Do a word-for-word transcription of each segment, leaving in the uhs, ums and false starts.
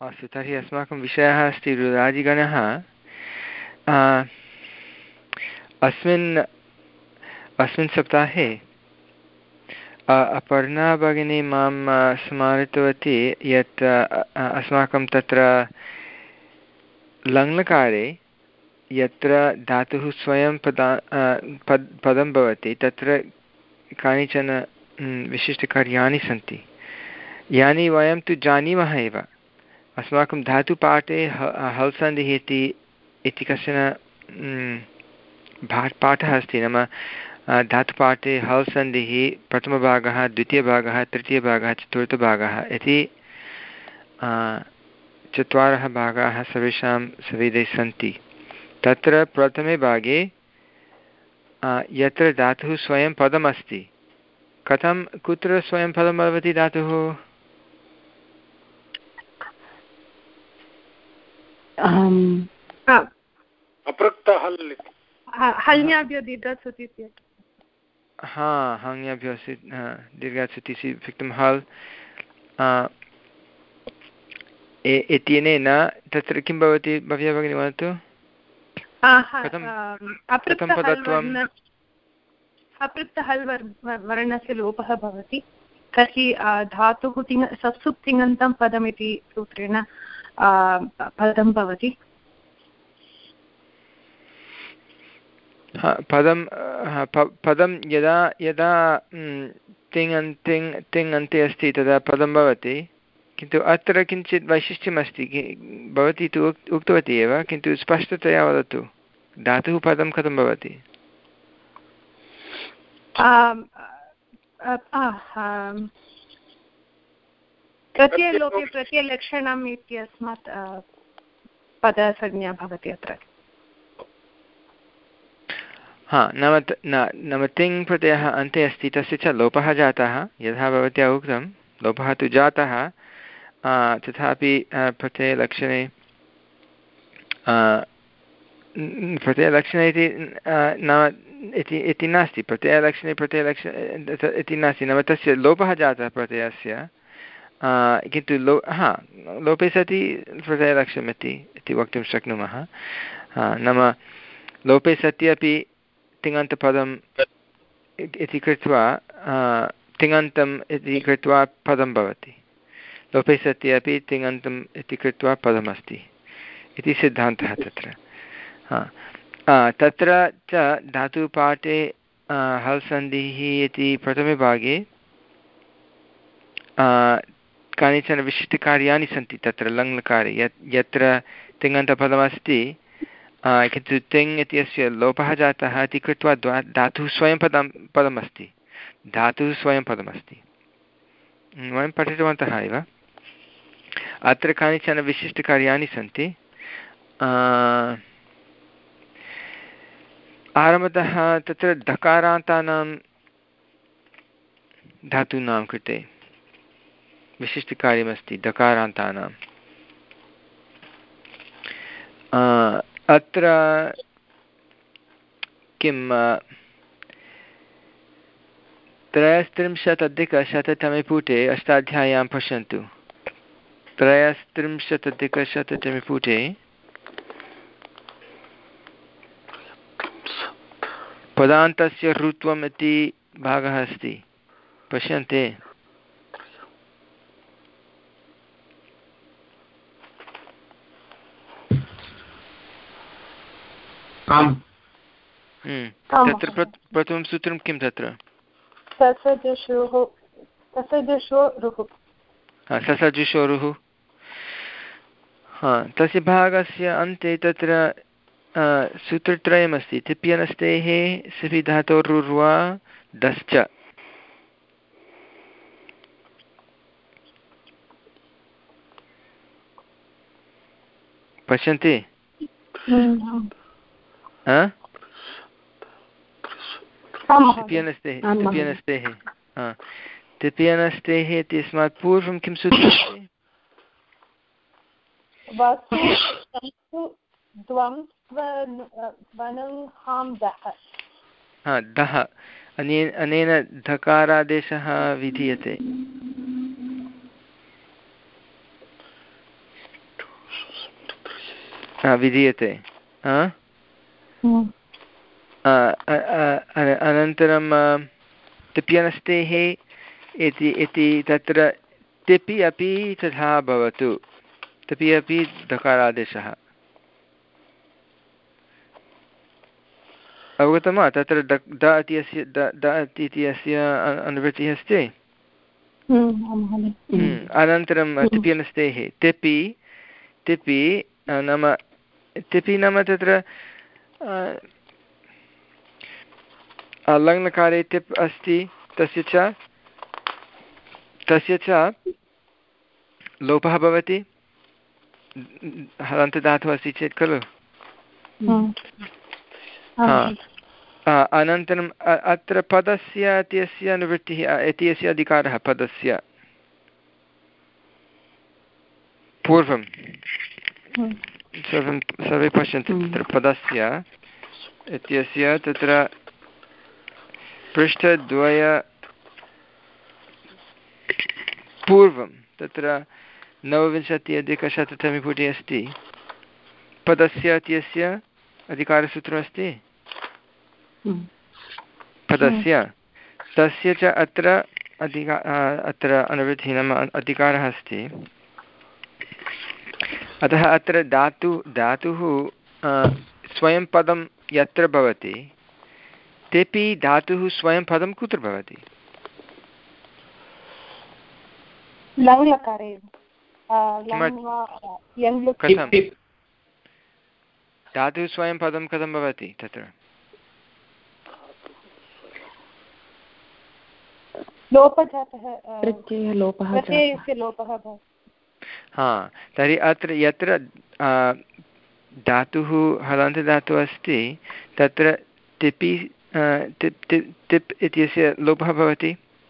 अस्तु, तर्हि अस्माकं विषयः अस्ति रुदादिगणः। अस्मिन् अस्मिन् सप्ताहे अपर्णा भगिनी मां स्मारितवती यत् अस्माकं तत्र लङ्लकारे यत्र धातुः स्वयं पदा पद् पदं भवति तत्र कानिचन विशिष्टकार्याणि सन्ति यानि वयं तु जानीमः एव। अस्माकं धातुपाठे हल् सन्धिः इति इति कश्चन पाठः अस्ति। नाम धातुपाठे हल् सन्धिः प्रथमभागः, द्वितीयभागः, तृतीयभागः, चतुर्थभागः इति चत्वारः भागाः सर्वेषां सविधे सन्ति। तत्र प्रथमे भागे यत्र धातुः स्वयं पदमस्ति, कथं कुत्र स्वयं पदं भवति धातुः? हा, हङ्याभ्यो दीर्घात् फिक्तं हल् इत्यनेन तत्र किं भवति? भव्या भगिनी वदतु। कथं पदत्वम्? अपृक्तहल् वर्णस्य लोपः भवति, तर्हि धातुः तिङ् सत्सुप् तिङन्तं पदमिति सूत्रेण पदं भवति। पदं पदं यदा यदा तिङ् तिङ् तिङ् अन्ते अस्ति तदा पदं भवति, किन्तु अत्र किञ्चित् वैशिष्ट्यमस्ति। भवती तु उक्तवती एव, किन्तु स्पष्टतया वदतु, धातुः पदं कथं भवति? प्रत्ययलोपे प्रत्ययलक्षणम् इत्यस्मात् पदसंज्ञा भवति अत्र। हा, नाम नाम तिङ् प्रत्ययः अन्ते अस्ति, तस्य च लोपः जातः। यथा भवत्या उक्तं लोपः तु जातः, तथापि प्रत्ययलक्षणे प्रत्ययलक्षणे इति नाम इति इति नास्ति। प्रत्ययलक्षणे प्रत्ययलक्षणे इति नास्ति, नाम तस्य लोपः जातः प्रत्ययस्य, किन्तु लो हा लोपे सति प्रत्ययलक्षणमिति इति वक्तुं शक्नुमः। नाम लोपे सति अपि तिङन्तपदम् इति कृत्वा तिङन्तम् इति कृत्वा पदं भवति, लोपे सति अपि तिङन्तम् इति कृत्वा पदमस्ति इति सिद्धान्तः तत्र। तत्र च धातुपाठे हल् सन्धिः इति प्रथमे भागे कानिचन विशिष्टकार्याणि सन्ति तत्र लङ्लकारे, यत् यत्र तिङन्तपदमस्ति किन्तु तिङ् इत्यस्य लोपः जातः इति कृत्वा द्वा धातुः स्वयं पदं पदमस्ति, धातुः स्वयं पदमस्ति। वयं पठितवन्तः एव। अत्र कानिचन विशिष्टकार्याणि सन्ति। आरम्भतः तत्र धकारान्तानां धातूनां कृते विशिष्टकार्यमस्ति धकारान्तानाम्। अत्र किं त्रयस्त्रिंशत् अधिकशततमे पुटे अष्टाध्याय्यां पश्यन्तु। त्रयस्त्रिंशत् अधिकशततमे पुटे पदान्तस्य ऋत्वम् इति भागः अस्ति, पश्यन्ते? तत्र प्रथमं सूत्रं किं तत्र? ससजुषोरुः। हा, तस्य भागस्य अन्ते तत्र सूत्रत्रयमस्ति। तिप्यनस्तेः सिपि धातोरुर्वा दश्च। पश्यन्ति? तिप्यनस्तेः तिप्यनस्तेः हा तिप्यनस्तेः इत्यस्मात् पूर्वं किं सूत्रमस्ति? हा दः, अनेन अनेन धकारादेशः विधीयते। विधीयते अनन्तरं तिप्यनस्तेः इति इति तत्र तिपि अपि तथा भवतु तिपि अपि दकारादेशः अवगतं वा तत्र द द इत्यस्य द द इत्यस्य अनुवृत्तिः अस्ति अनन्तरं तिप्यनस्तेः तिपि तिपि नाम तिपि नाम तत्र लङ्लकारे तिप् अस्ति तस्य च तस्य च लोपः भवति हलन्तदातुः अस्ति चेत् खलु अनन्तरम् अत्र पदस्य इत्यस्य अनुवृत्तिः इत्यस्य अधिकारः पदस्य पूर्वं सर्वं सर्वे पश्यन्तु तत्र पदस्य इत्यस्य तत्र पृष्ठद्वय पूर्वं तत्र नवविंशति अधिकशततमे पुटे अस्ति पदस्य इत्यस्य अधिकारसूत्रमस्ति पदस्य तस्य च अत्र अधिका अत्र अनुवृत्तिः नाम अधिकारः अस्ति अतः अत्र धातु धातुः स्वयं पदं यत्र भवति तेपि धातुः स्वयं पदं कुत्र भवति कथं धातुः स्वयं पदं कथं भवति तत्र हा तर्हि अत्र यत्र धातुः हलन्तदातुः अस्ति तत्र तिपि तिप् तिप् तिप् इत्यस्य लोपः भवति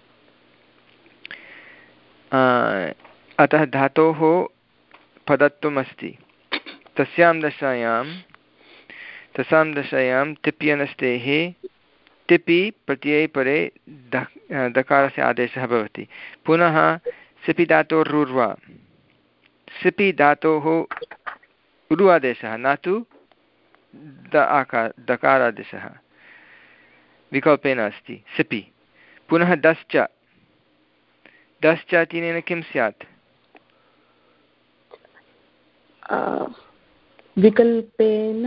अतः धातोः पदत्वम् अस्ति तस्यां दशायां तस्यां दशायां तिप्यनस्तेः तिपि प्रत्यये परे द दकारस्य आदेशः भवति पुनः सिपि धातोरुर्वा सिपि धातोः उरु आदेशः न तु द आकार दकारादेशः विकल्पेन अस्ति सिपि पुनः दश्च दश्च इत्यनेन किं स्यात् विकल्पेन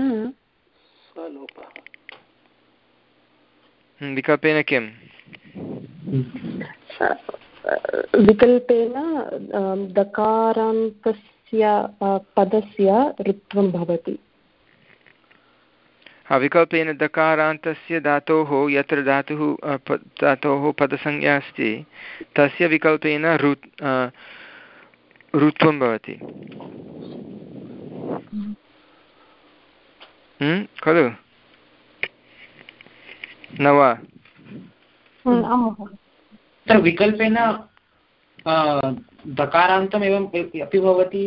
विकल्पेन किं विकल्पेन दकारान्तस्य पदस्य ऋत्वं भवति हा विकल्पेन दकारान्तस्य धातोः यत्र धातुः धातोः पदसंज्ञा अस्ति तस्य विकल्पेन ऋ ऋत्वं भवति खलु न वा विकल्पेन दकारान्तम् एवम् अपि भवति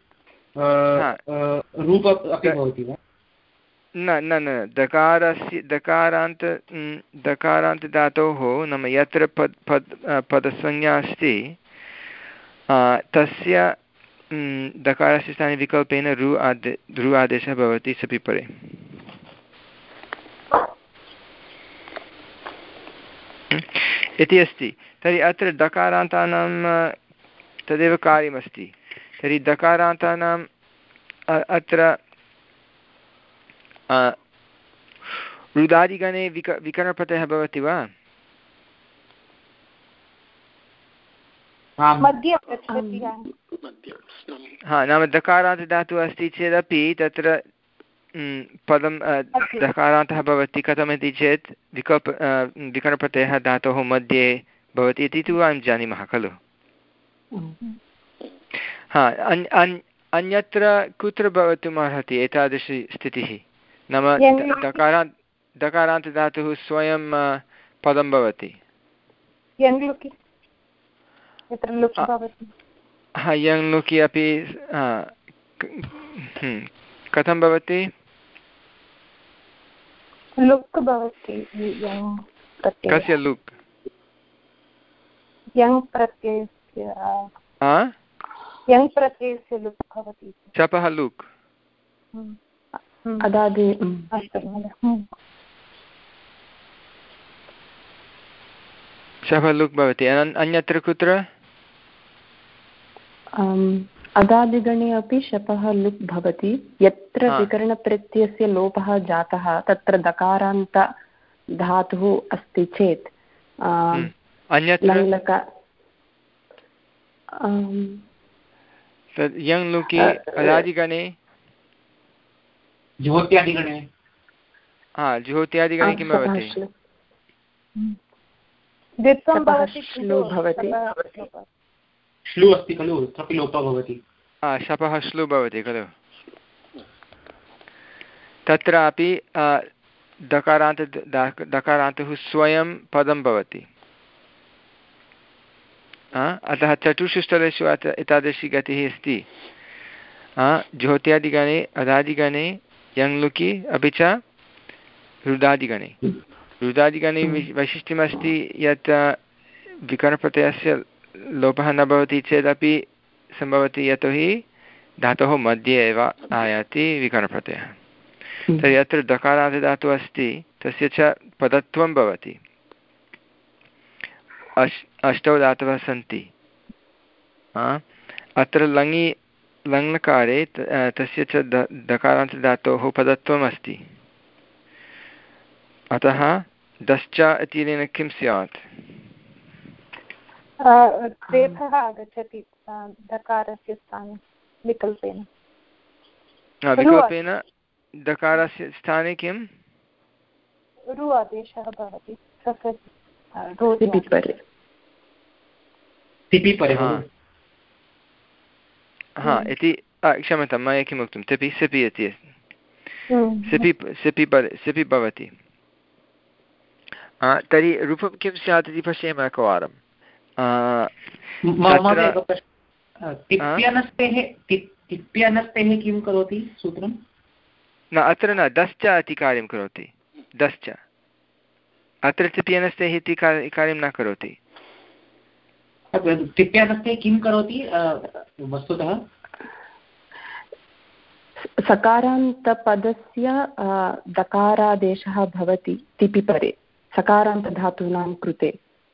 रूप अपि भवति वा न न न दकारस्य दकारान्त दकारान्तधातोः नाम यत्र पद् पद् पदसंज्ञा अस्ति तस्य दकारस्य स्थाने विकल्पेन रु आदे रु आदेशः भवति सपि परे इति अस्ति तर्हि अत्र दकारान्तानां तदेव कार्यमस्ति तर्हि दकारान्तानाम् अत्र रुदादिगणे विक विकरणप्रत्ययः भवति वा हा नाम दकारान्तधातुः अस्ति चेदपि तत्र पदं दकारान्तः भवति कथमिति चेत् विकल्प विकरणप्रत्ययः धातोः मध्ये भवति इति तु वयं जानीमः खलु हा अन्यत्र कुत्र भवितुमर्हति एतादृशी स्थितिः नाम दकारान्त दकारान्तधातुः स्वयं पदं भवति हा यङ् लुकि अपि कथं भवति लुक् भवति कस्य लुक् यङ् प्रत्ययस्य यङ् प्रत्ययस्य लुक् भवति चपः लुक् अदादि शपः लुक् भवति। अन्यत्र कुत्र? अदादिगणे अपि शपः लुक् भवति। यत्र विकरणप्रत्ययस्य लोपः जातः तत्र दकारान्त धातुः अस्ति चेत् लङ्लक यङ् लुकि अदादिगणे ज्योत्यादिगणे हा ज्योत्यादिगणे किं भवति? श्लू भवति। श्लू अस्ति खलु, तत्रापि लोपः भवति। शपः श्लू भवति खलु। तत्रापि दकारान्त दकारान्तः स्वयं पदं भवति। अतः चतुर्षु स्थलेषु एतादृशी गतिः अस्ति। ज्योत्यादिगणे अदादिगणे यङ्लुकि अपि च रुदादिगणे। रुदादिगणे वैशिष्ट्यमस्ति यत् विकरणप्रत्ययस्य लोपः न भवति चेदपि सम्भवति यतोहि धातोः मध्ये एव आयाति विकरणप्रत्ययः। तर्हि अत्र दकारान्तदातुः अस्ति तस्य च पदत्वं भवति। अष् अष्टौ धातवः सन्ति। अत्र लङि लङ्लकारे तस्य च द दकारान्तदातोः पदत्वम् अस्ति। अतः दश्च इत्यनेन किं स्यात्? रेफः आगच्छति दकारस्य स्थाने विकल्पेन। विकल्पेन दकारस्य स्थाने किं? रु आदेशः भवति। हा इति क्षम्यतां मया किम् उक्तं तिपि सिपि इति सिपि सिपि सिपि भवति। तर्हि रूपं किं स्यात् इति पश्येम एकवारं। तिप्यनस्तेः किं करोति सूत्रं? न अत्र न दश्च इति कार्यं करोति। दश्च अत्र तिप्यनस्तेः इति कार्यं न करोति। तिप्यनस्तेः किं करोति वस्तुतः? सकारान्तपदस्य दकारादेशः भवति तिपि परे सकारान्तधातूनां कृते।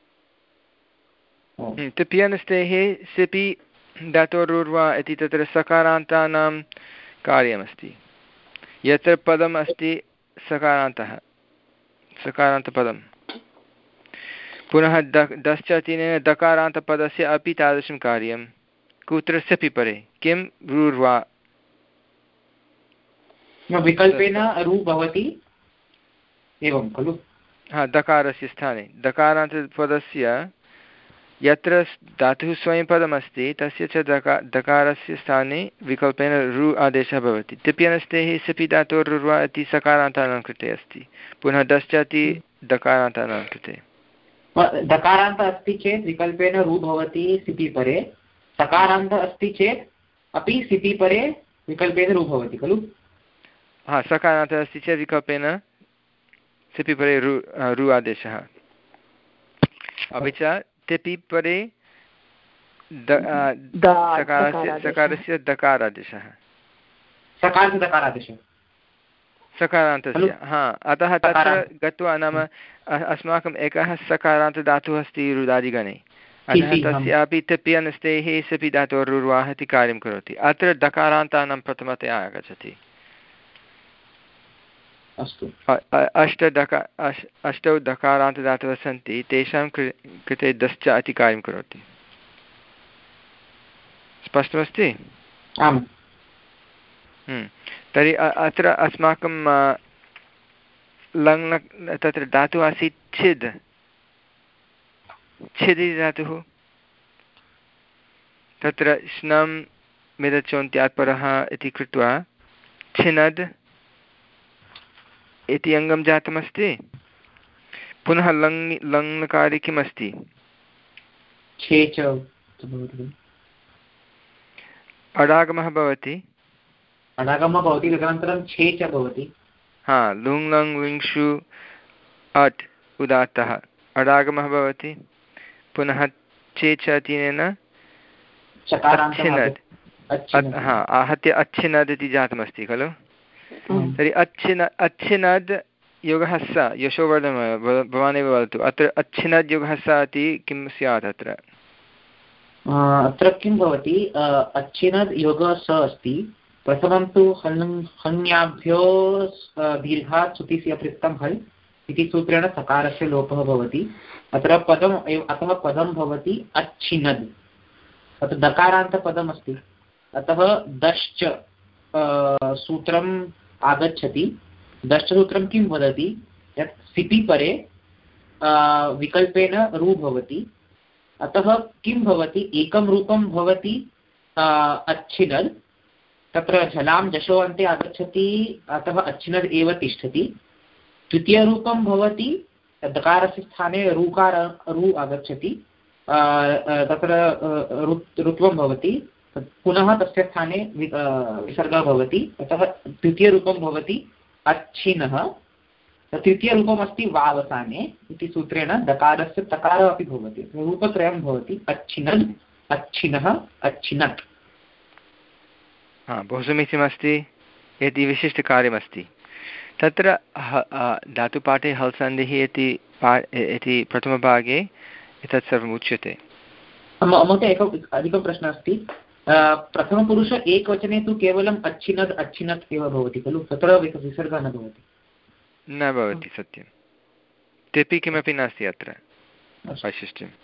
तिप्यनस्तेः सिपि धातोरुर्वा इति तत्र सकारान्तानां कार्यमस्ति। यत्र पदम् अस्ति सकारान्तः सकारान्तपदं पुनः द दश्च इत्यनेन दकारान्तपदस्य अपि तादृशं कार्यं। कुत्र सिपि परे किं रुर्वा विकल्पेन रु भवति एवं खलु। हा दकारस्य स्थाने दकारान्तपदस्य यत्र धातुः स्वयं पदमस्ति तस्य च दका दकारस्य स्थाने विकल्पेन रु आदेशः भवति। तिप्यनस्तेः सिपि धातोरुर्वा इति सकारान्तानां कृते अस्ति। पुनः दश्च इति दकारान्तानां कृते। दकारान्त अस्ति चेत् विकल्पेन रु भवति सिपि परे। सकारान्त अस्ति चेत् अपि सिपि परे विकल्पेन रु भवति खलु। हा सकारान्तः अस्ति चेत् विकल्पेन सिपि परे रु रु आदेशः। अपि च तिपि परे सकारस्य सकारस्य दकारादेशः सकारान्तदकारादेशः सकारान्तस्य। हा अतः तत्र गत्वा नाम अस्माकम् एकः सकारान्तदातुः अस्ति रुदादिगणे। अतः तस्यापि तिप्यनस्तेः सिपि धातोरुर्वाः इति कार्यं करोति। अत्र दकारान्तानां प्रथमतया आगच्छति। अस्तु अष्ट दका अष् अष्टौ दकारान्तदातवः सन्ति तेषां कृते दश्च इति कार्यं करोति। स्पष्टमस्ति? आम्। तर्हि अत्र अस्माकं लङ् तत्र धातुः आसीत् छिद् छिद् इति धातुः तत्र श्नं मिदचोन्त्यात् परः इति कृत्वा छिनद् इति अङ्गं जातमस्ति। पुनः लङ् लङ्लकारे किम् अस्ति? अडागमः भवति। अडागमः भवति तदनन्तरं छे च भवति। हा लुङ् लङ् लिङ्षु अट् उदात्तः अडागमः भवति। पुनः चे च इत्यनेन अच्छिनद् हा आहत्य अच्छिनद् इति जातमस्ति खलु। तर्हि अच्छिन अच्छिनद् योगः स यशोवर्धन भवानेव वदतु अत्र अच्छिनद् योगः स इति किं स्यात् अत्र अत्र किं भवति अच्छिनद् योगः स अस्ति प्रथमं तु हन् हन्याभ्यो दीर्घात् सुतिस्य पृक्तं हल् इति सूत्रेण सकारस्य लोपः भवति अत्र पदम् अतः पदं भवति अच्छिनद् तत् दकारान्तपदम् अस्ति अतः दश्च सूत्रम् आगच्छति दशसूत्रं किं वदति यत् सिपि परे विकल्पेन रु भवति अतः किं भवति एकं रूपं भवति अच्छिनद् तत्र झलां जशो अन्ते आगच्छति अतः अच्छिनद् एव तिष्ठति द्वितीयरूपं भवति दकारस्य स्थाने ऋकार रु आगच्छति तत्र ऋत्वं भवति पुनः तस्य स्थाने विसर्गः भवति अतः द्वितीयरूपं भवति अच्छिनः तृतीयरूपम् अस्ति वावसाने इति सूत्रेण दकारस्य तकारः अपि भवति रूपत्रयं भवति अच्छिनद् अच्छिनः अच्छिनत् हा बहु समीचीनमस्ति यदि विशिष्टकार्यमस्ति तत्र धातुपाठे हल् सन्धिः इति पा इति प्रथमभागे एतत् सर्वम् उच्यते महोदय एकः अधिकः प्रश्नः अस्ति प्रथमपुरुष एकवचने तु केवलम् अच्छिनद् अच्छिनत् एव भवति खलु तत्र विसर्गः न भवति न भवति सत्यं तेपि किमपि नास्ति अत्र वैशिष्ट्यम्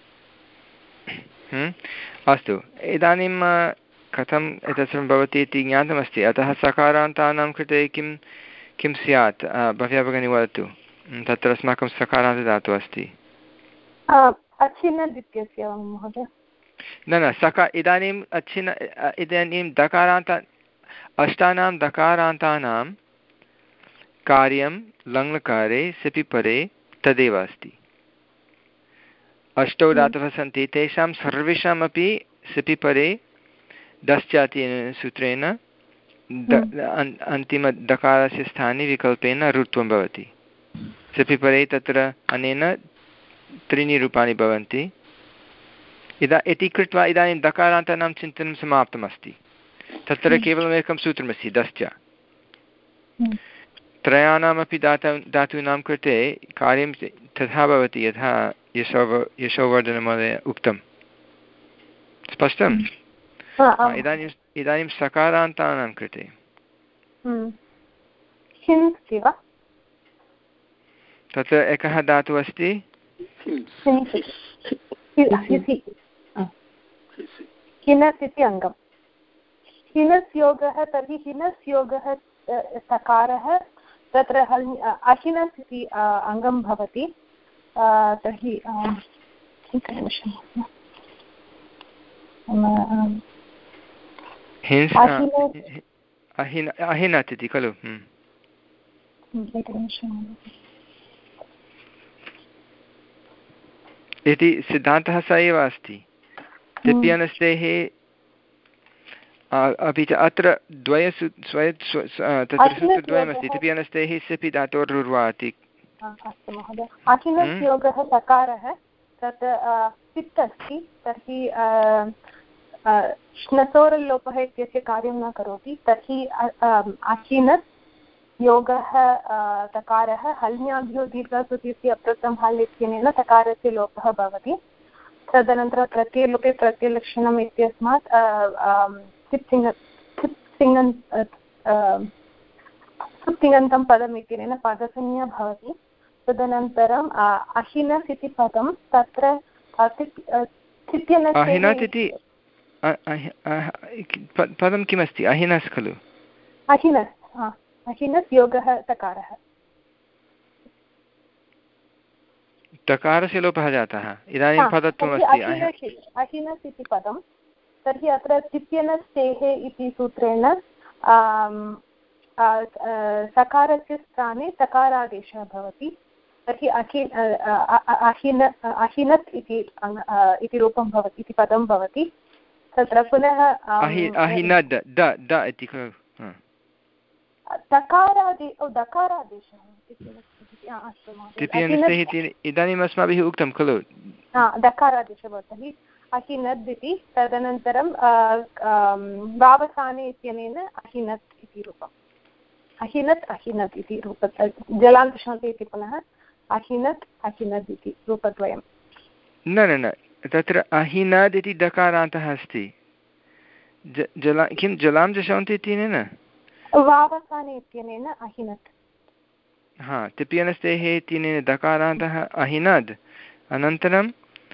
अस्तु इदानीं कथम् एतत् सर्वं भवति इति ज्ञातमस्ति अतः सकारान्तानां कृते किं किं स्यात् भव्या भगिनी वदतु तत्र अस्माकं सकारान्तदातुः अस्ति अच्छिनद् इत्यस्य महोदय न न सका इदानीम् अच्छिन इदानीं दकारान्त अष्टानां दकारान्तानां कार्यं लङ्लकारे सिपि परे तदेव अस्ति अष्टौ धातवः सन्ति तेषां सर्वेषामपि सिपि परे दश्चाति सूत्रेण अन्तिमदकारस्य स्थाने विकल्पेन ऋत्वं भवति सिपि परे तत्र अनेन त्रीणि रूपाणि भवन्ति इदा इति कृत्वा इदानीं दकारान्तानां चिन्तनं समाप्तमस्ति तत्र केवलमेकं सूत्रमस्ति दश्च त्रयाणामपि दातु धातूनां कृते कार्यं तथा भवति यथा यशो यशोवर्धनमहोदय उक्तं स्पष्टम् इदानीम् इदानीं सकारान्तानां कृते तत्र एकः धातुः अस्ति हिनस् इति अङ्गं हिनस् योगः तर्हि हिनस् योगः सकारः तत्र अहिनस् इति अङ्गं भवति तर्हि अहिनत् इति खलु इति सिद्धान्तः स एव अस्ति तिप्यनस्तेः अपि च अत्र द्वयसु तत्र सूत्रद्वयमस्ति तिप्यनस्तेः सिपि धातोरुर्वा इति अस्तु महोदय अहिनस् योगः सकारः तत् सित् अस्ति तर्हि श्नसोरल्लोपः इत्यस्य कार्यं न करोति तर्हि अहिनस् योगः तकारः हल्न्याभ्यो दीर्घसुतिस्य अप्रथम हल् इत्यनेन तकारस्य लोपः भवति तदनन्तरं प्रत्ययलोपे प्रत्ययलक्षणम् इत्यस्मात् सिप्सिङ्ग सिप्सिङ्गन् सुप्तिङन्तं पदम् इत्यनेन पदसंज्ञा भवति तदनन्तरम् अहिनस् इति पदं तत्र अहिनस् इति पदं किमस्ति अहिनस् खलु अहिनस् अहिनस् योगः तकारः तकारस्य लोपः जातः इदानीं पदत्वमस्ति अहिनस् इति पदं तर्हि अत्र तिप्यनस्तेः इति सूत्रेण सकारस्य स्थाने तकारादेशः भवति तर्हि अहि अहिन अहिनत् इति रूपं भवति इति पदं भवति तत्र पुनः अहिनद् द द इति खलु दकारादे दकारादेशः इदानीम् अस्माभिः उक्तं खलु दकारादेशः भवति अहिनद् इति तदनन्तरं वावसाने इत्यनेन अहिनत् इति रूपम् अहिनत् अहिनत् इति रूप जलान्तशन्ति इति पुनः अहिनत् अहिनत् इति रूपद्वयं। न न न तत्र अहिनद् इति दकारान्तः अस्ति ज जला किं जलां जशन्ति इत्यनेन वावसाने इत्यनेन अहिनत् हा तिप्यनस्तेः इत्यनेन दकारान्तः अहिनद् अनन्तरं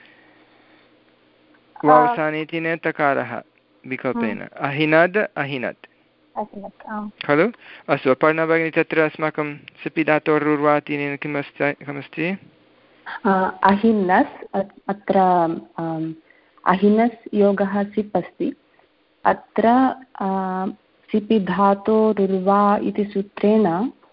वावसाने इत्यनेन तकारः विकल्पेन अहिनद् अहिनत् खलु। अस्तु अपर्णा भगिनी तत्र अस्माकं सिपि धातोरुर्वा इत्यनेन किम् अस्ति किमस्ति अहिनस् अत्र अहिनस् योगः सिप् अस्ति अत्र सिपि धातोरुर्वा इति सूत्रेण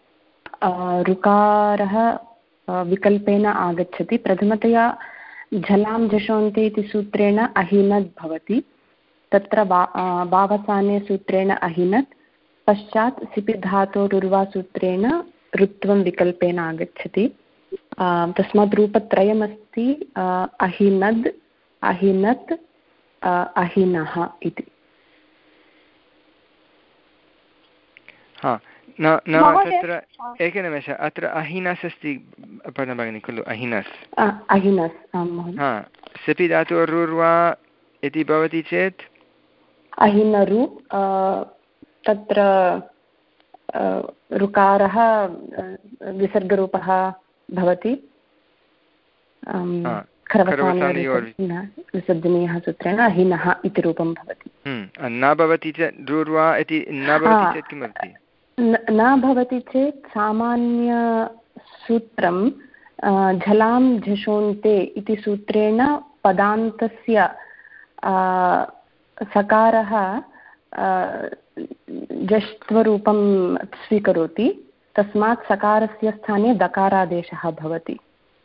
ऋकारः विकल्पेन आगच्छति। प्रथमतया झलां झषन्ति इति सूत्रेण अहिनद् भवति तत्र वा वावसाने सूत्रेण अहिनत् पश्चात् सिपि धातोरुर्वा सूत्रेण ऋत्वं विकल्पेन आगच्छति। तस्मात् रूपत्रयमस्ति अहिनद् अहिनत् अहिनः इति। हा न न तत्र एकनिमेष अत्र अहिनस् अस्ति भगिनी खलु अहिनस् अहिनस् हा सिपि धातोरुर्वा इति भवति चेत् अहिनरु तत्र ऋकारः विसर्गरूपः भवति विसर्जनीयः सूत्रेण अहिनः इति रूपं भवति। न भवति चेत् रुर्वा इति न भवति चेत् किं भवति न भवति चेत् सामान्यसूत्रं झलां झषोन्ते इति सूत्रेण पदान्तस्य सकारः जष्ट्वरूपं स्वीकरोति तस्मात् सकारस्य स्थाने दकारादेशः भवति।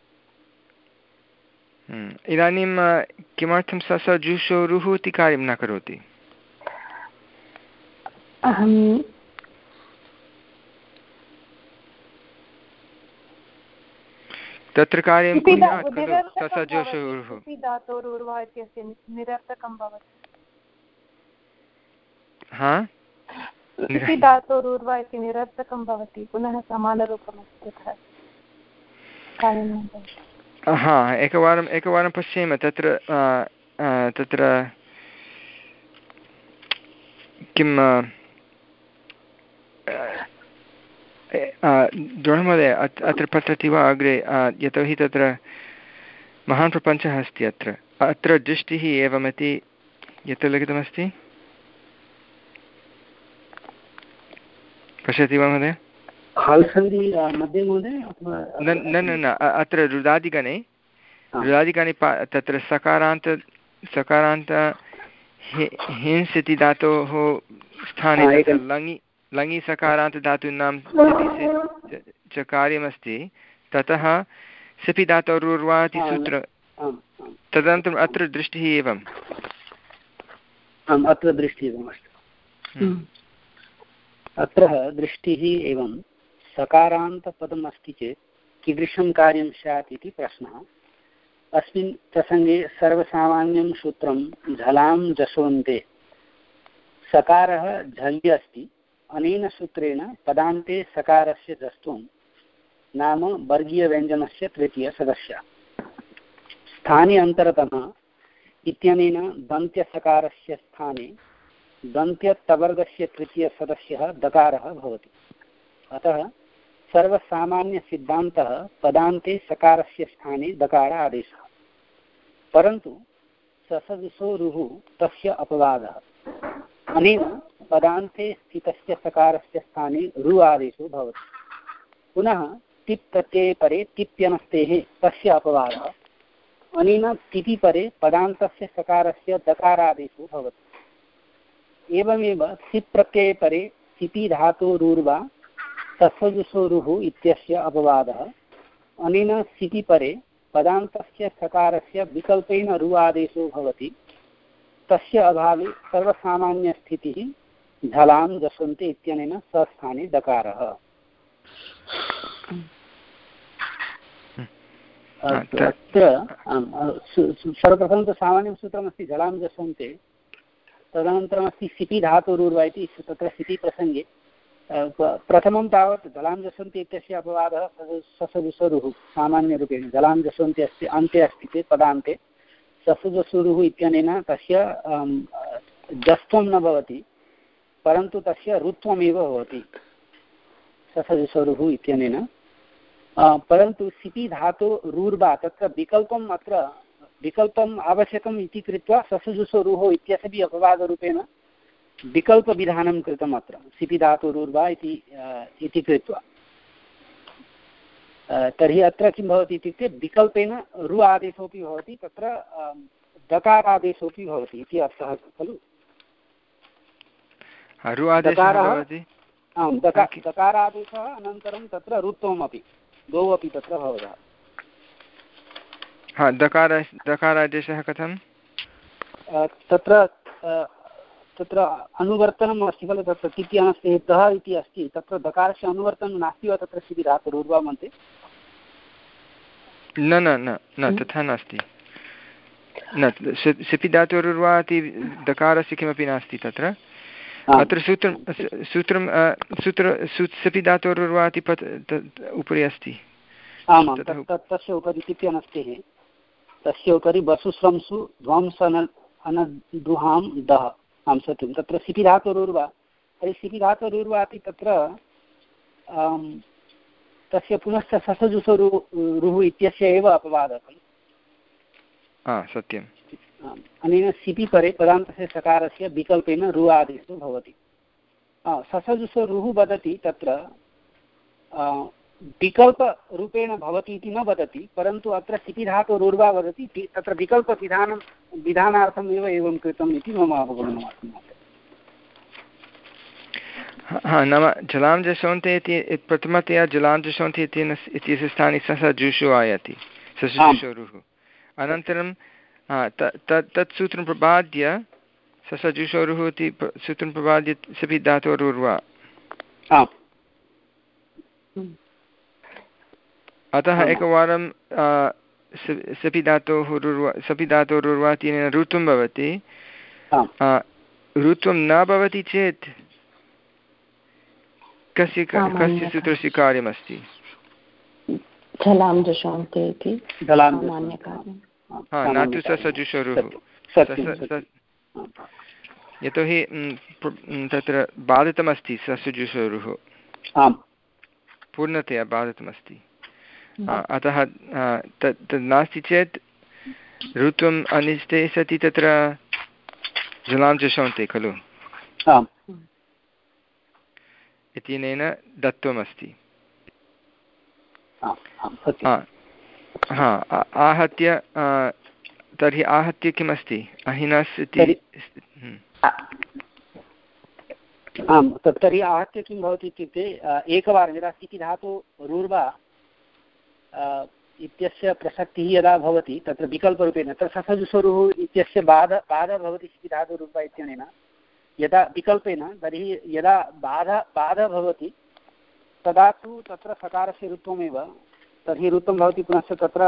इदानीं किमर्थं स स जुषोरुः इति कार्यं न करोति अहं तत्र कार्यं निरर्थकं भवति हा धातोरुर्वा इति निरर्थकं भवति पुनः समानरूपमस्ति तथा कार्यं न भवति। हा एकवारम् एकवारं पश्येम तत्र तत्र किं द्रोणमहोदय अत्र पठति वा अग्रे यतोहि तत्र महान् प्रपञ्चः अस्ति अत्र अत्र दृष्टिः एवमिति यत्र लिखितमस्ति पश्यति वा महोदय न न न अत्र रुदादिगणे रुदादिगणे तत्र सकारान्त सकारान्त हिंस् इति धातोः स्थाने लङि लङि सकारान्त धातूनां च कार्यमस्ति ततः सिपि धातोरुर्वा इति सूत्र तदनन्तरम् अत्र दृष्टिः एवम् अत्र दृष्टिः एवम् अस्ति अत्र दृष्टिः एवं सकारान्तपदम् अस्ति चेत् कीदृशं कार्यं स्यात् इति प्रश्नः। अस्मिन् प्रसङ्गे सर्वसामान्यं सूत्रं झलां जसोन्ते सकारः झल्य अस्ति अनेन सूत्रेण पदान्ते सकारस्य जस्त्वं नाम वर्गीयव्यञ्जनस्य तृतीयसदस्यः स्थाने अन्तरतमः इत्यनेन दन्त्यसकारस्य स्थाने दन्त्यतवर्गस्य तृतीयसदस्यः दकारः भवति। अतः सर्वसामान्यसिद्धान्तः पदान्ते सकारस्य स्थाने दकार आदेशः परन्तु ससदृशो रुः तस्य अपवादः अनेन पदान्ते स्थितस्य सकारस्य स्थाने रु आदेशो भवति। पुनः तिप् प्रत्यये परे तिप्यनस्तेः तस्य अपवादः अनेन तिपि परे पदान्तस्य सकारस्य दकारादेशो भवति। एवमेव तिप् प्रत्यये परे तिपि धातोरुर्वा ससदृशो रुः इत्यस्य अपवादः अनेन सिपि परे पदान्तस्य सकारस्य विकल्पेन रु आदेशो भवति। तस्य अभावे सर्वसामान्यस्थितिः झलां जसन्ते इत्यनेन सस्थाने दकारः। अत्र सर्वप्रथमं तु सामान्यं सूत्रमस्ति झलां जसन्ते तदनन्तरमस्ति सिपि धातुरुर्वा इति तत्र सिपि प्रसङ्गे प्रथमं तावत् जलां जसन्ति इत्यस्य अपवादः ससजुषरुः सामान्यरूपेण जलां जसन्ति अस्ति अन्ते अस्ति चेत् पदान्ते ससजुषरुः इत्यनेन तस्य जस्त्वं न भवति परन्तु तस्य ऋत्वमेव भवति ससजुषरुः इत्यनेन। परन्तु सिपि धातु रूर्वा तत्र विकल्पम् अत्र विकल्पम् आवश्यकम् इति कृत्वा ससजुषरुः इत्यस्य अपि अपवादरूपेण विकल्पविधानं कृतम् अत्र सिपि धातुरूर्वा इति इति कृत्वा। तर्हि अत्र किं भवति इत्युक्ते विकल्पेन रु आदेशोऽपि भवति तत्र दकारादेशोऽपि भवति इति अर्थः खलु। आम् दकारादेशः अनन्तरं तत्र ऋत्वमपि द्वौ अपि तत्र भवतः। हा दकार दकारादेशः कथं तत्र तत्र अनुवर्तनम् अस्ति खलु तत्र तिथ्यानस्ति दः इति अस्ति तत्र दकारस्य अनुवर्तनं नास्ति वा तत्र सिपि धातुरूर्वा मध्ये? न न न न तथा नास्ति न सिपि धातुरूर्वा इति दकारस्य किमपि नास्ति तत्र। अत्र सूत्रं सूत्रं सूत्र सिपि धातुरूर्वा इति उपरि अस्ति। आमां तस्य उपरि तिथ्यनस्तिः तस्य उपरि वसुस्रंसु ध्वंसन अनदुहां दः। आं सत्यं तत्र सिपि धातुरूर्वा तर्हि सिपि धातुरूर्वा अपि तत्र तस्य पुनश्च ससजुषरुः इत्यस्य एव अपवादः खलु। सत्यम्। अनेन सिपि परे पदान्तस्य सकारस्य विकल्पेन रु आदेशो भवति। ससजुषरुः वदति तत्र विकल्परूपेण भवति इति न वदति परन्तु अत्र सिपि धातुरूर्वा वदति तत्र विकल्पविधानं विधानार्थमेव एवं कृतम् इति मम अवगमनमस्ति। हा नाम जलां जशोन्ते इति प्रथमतया जलां जशोन्ति इत्यस्य स्थाने ससजुषु आयाति ससजुषरुः अनन्तरं तत् सूत्रं प्रबाद्य ससजुषरुः इति सूत्रं प्रबाद्य सिपि धातुरूर्वा। अतः एकवारं सिपि धातोः रुर्वा सिपि धातोरुर्वा इत्यनेन ऋत्वं भवति। ऋत्वं न भवति चेत् कस्य कस्य सूत्रस्य कार्यमस्ति? जलां जशोन्ते इति सामान्यकार्यं। हा न तु ससजुषरुः यतोहि तत्र बाधितमस्ति ससजुषरुः पूर्णतया बाधितमस्ति। अतः तत् तद् नास्ति चेत् ऋत्वम् अनिष्टे सति तत्र जलां जशोन्ते खलु इत्यनेन दत्तमस्ति। हा आहत्य तर्हि आहत्य किमस्ति अहिनस् इति। आम् तर्हि आहत्य किं भवति इत्युक्ते एकवारं यदा सिपि धातुरूर्वा इत्यस्य प्रसक्तिः यदा भवति तत्र विकल्परूपेण तत्र ससजुषरुः इत्यस्य बाध बाधः भवति सिपि धातुरूर्वा इत्यनेन यदा विकल्पेन तर्हि यदा बाधः बाधः भवति तदा तु तत्र सकारस्य ऋत्वमेव तर्हि ऋत्वं भवति पुनश्च तत्र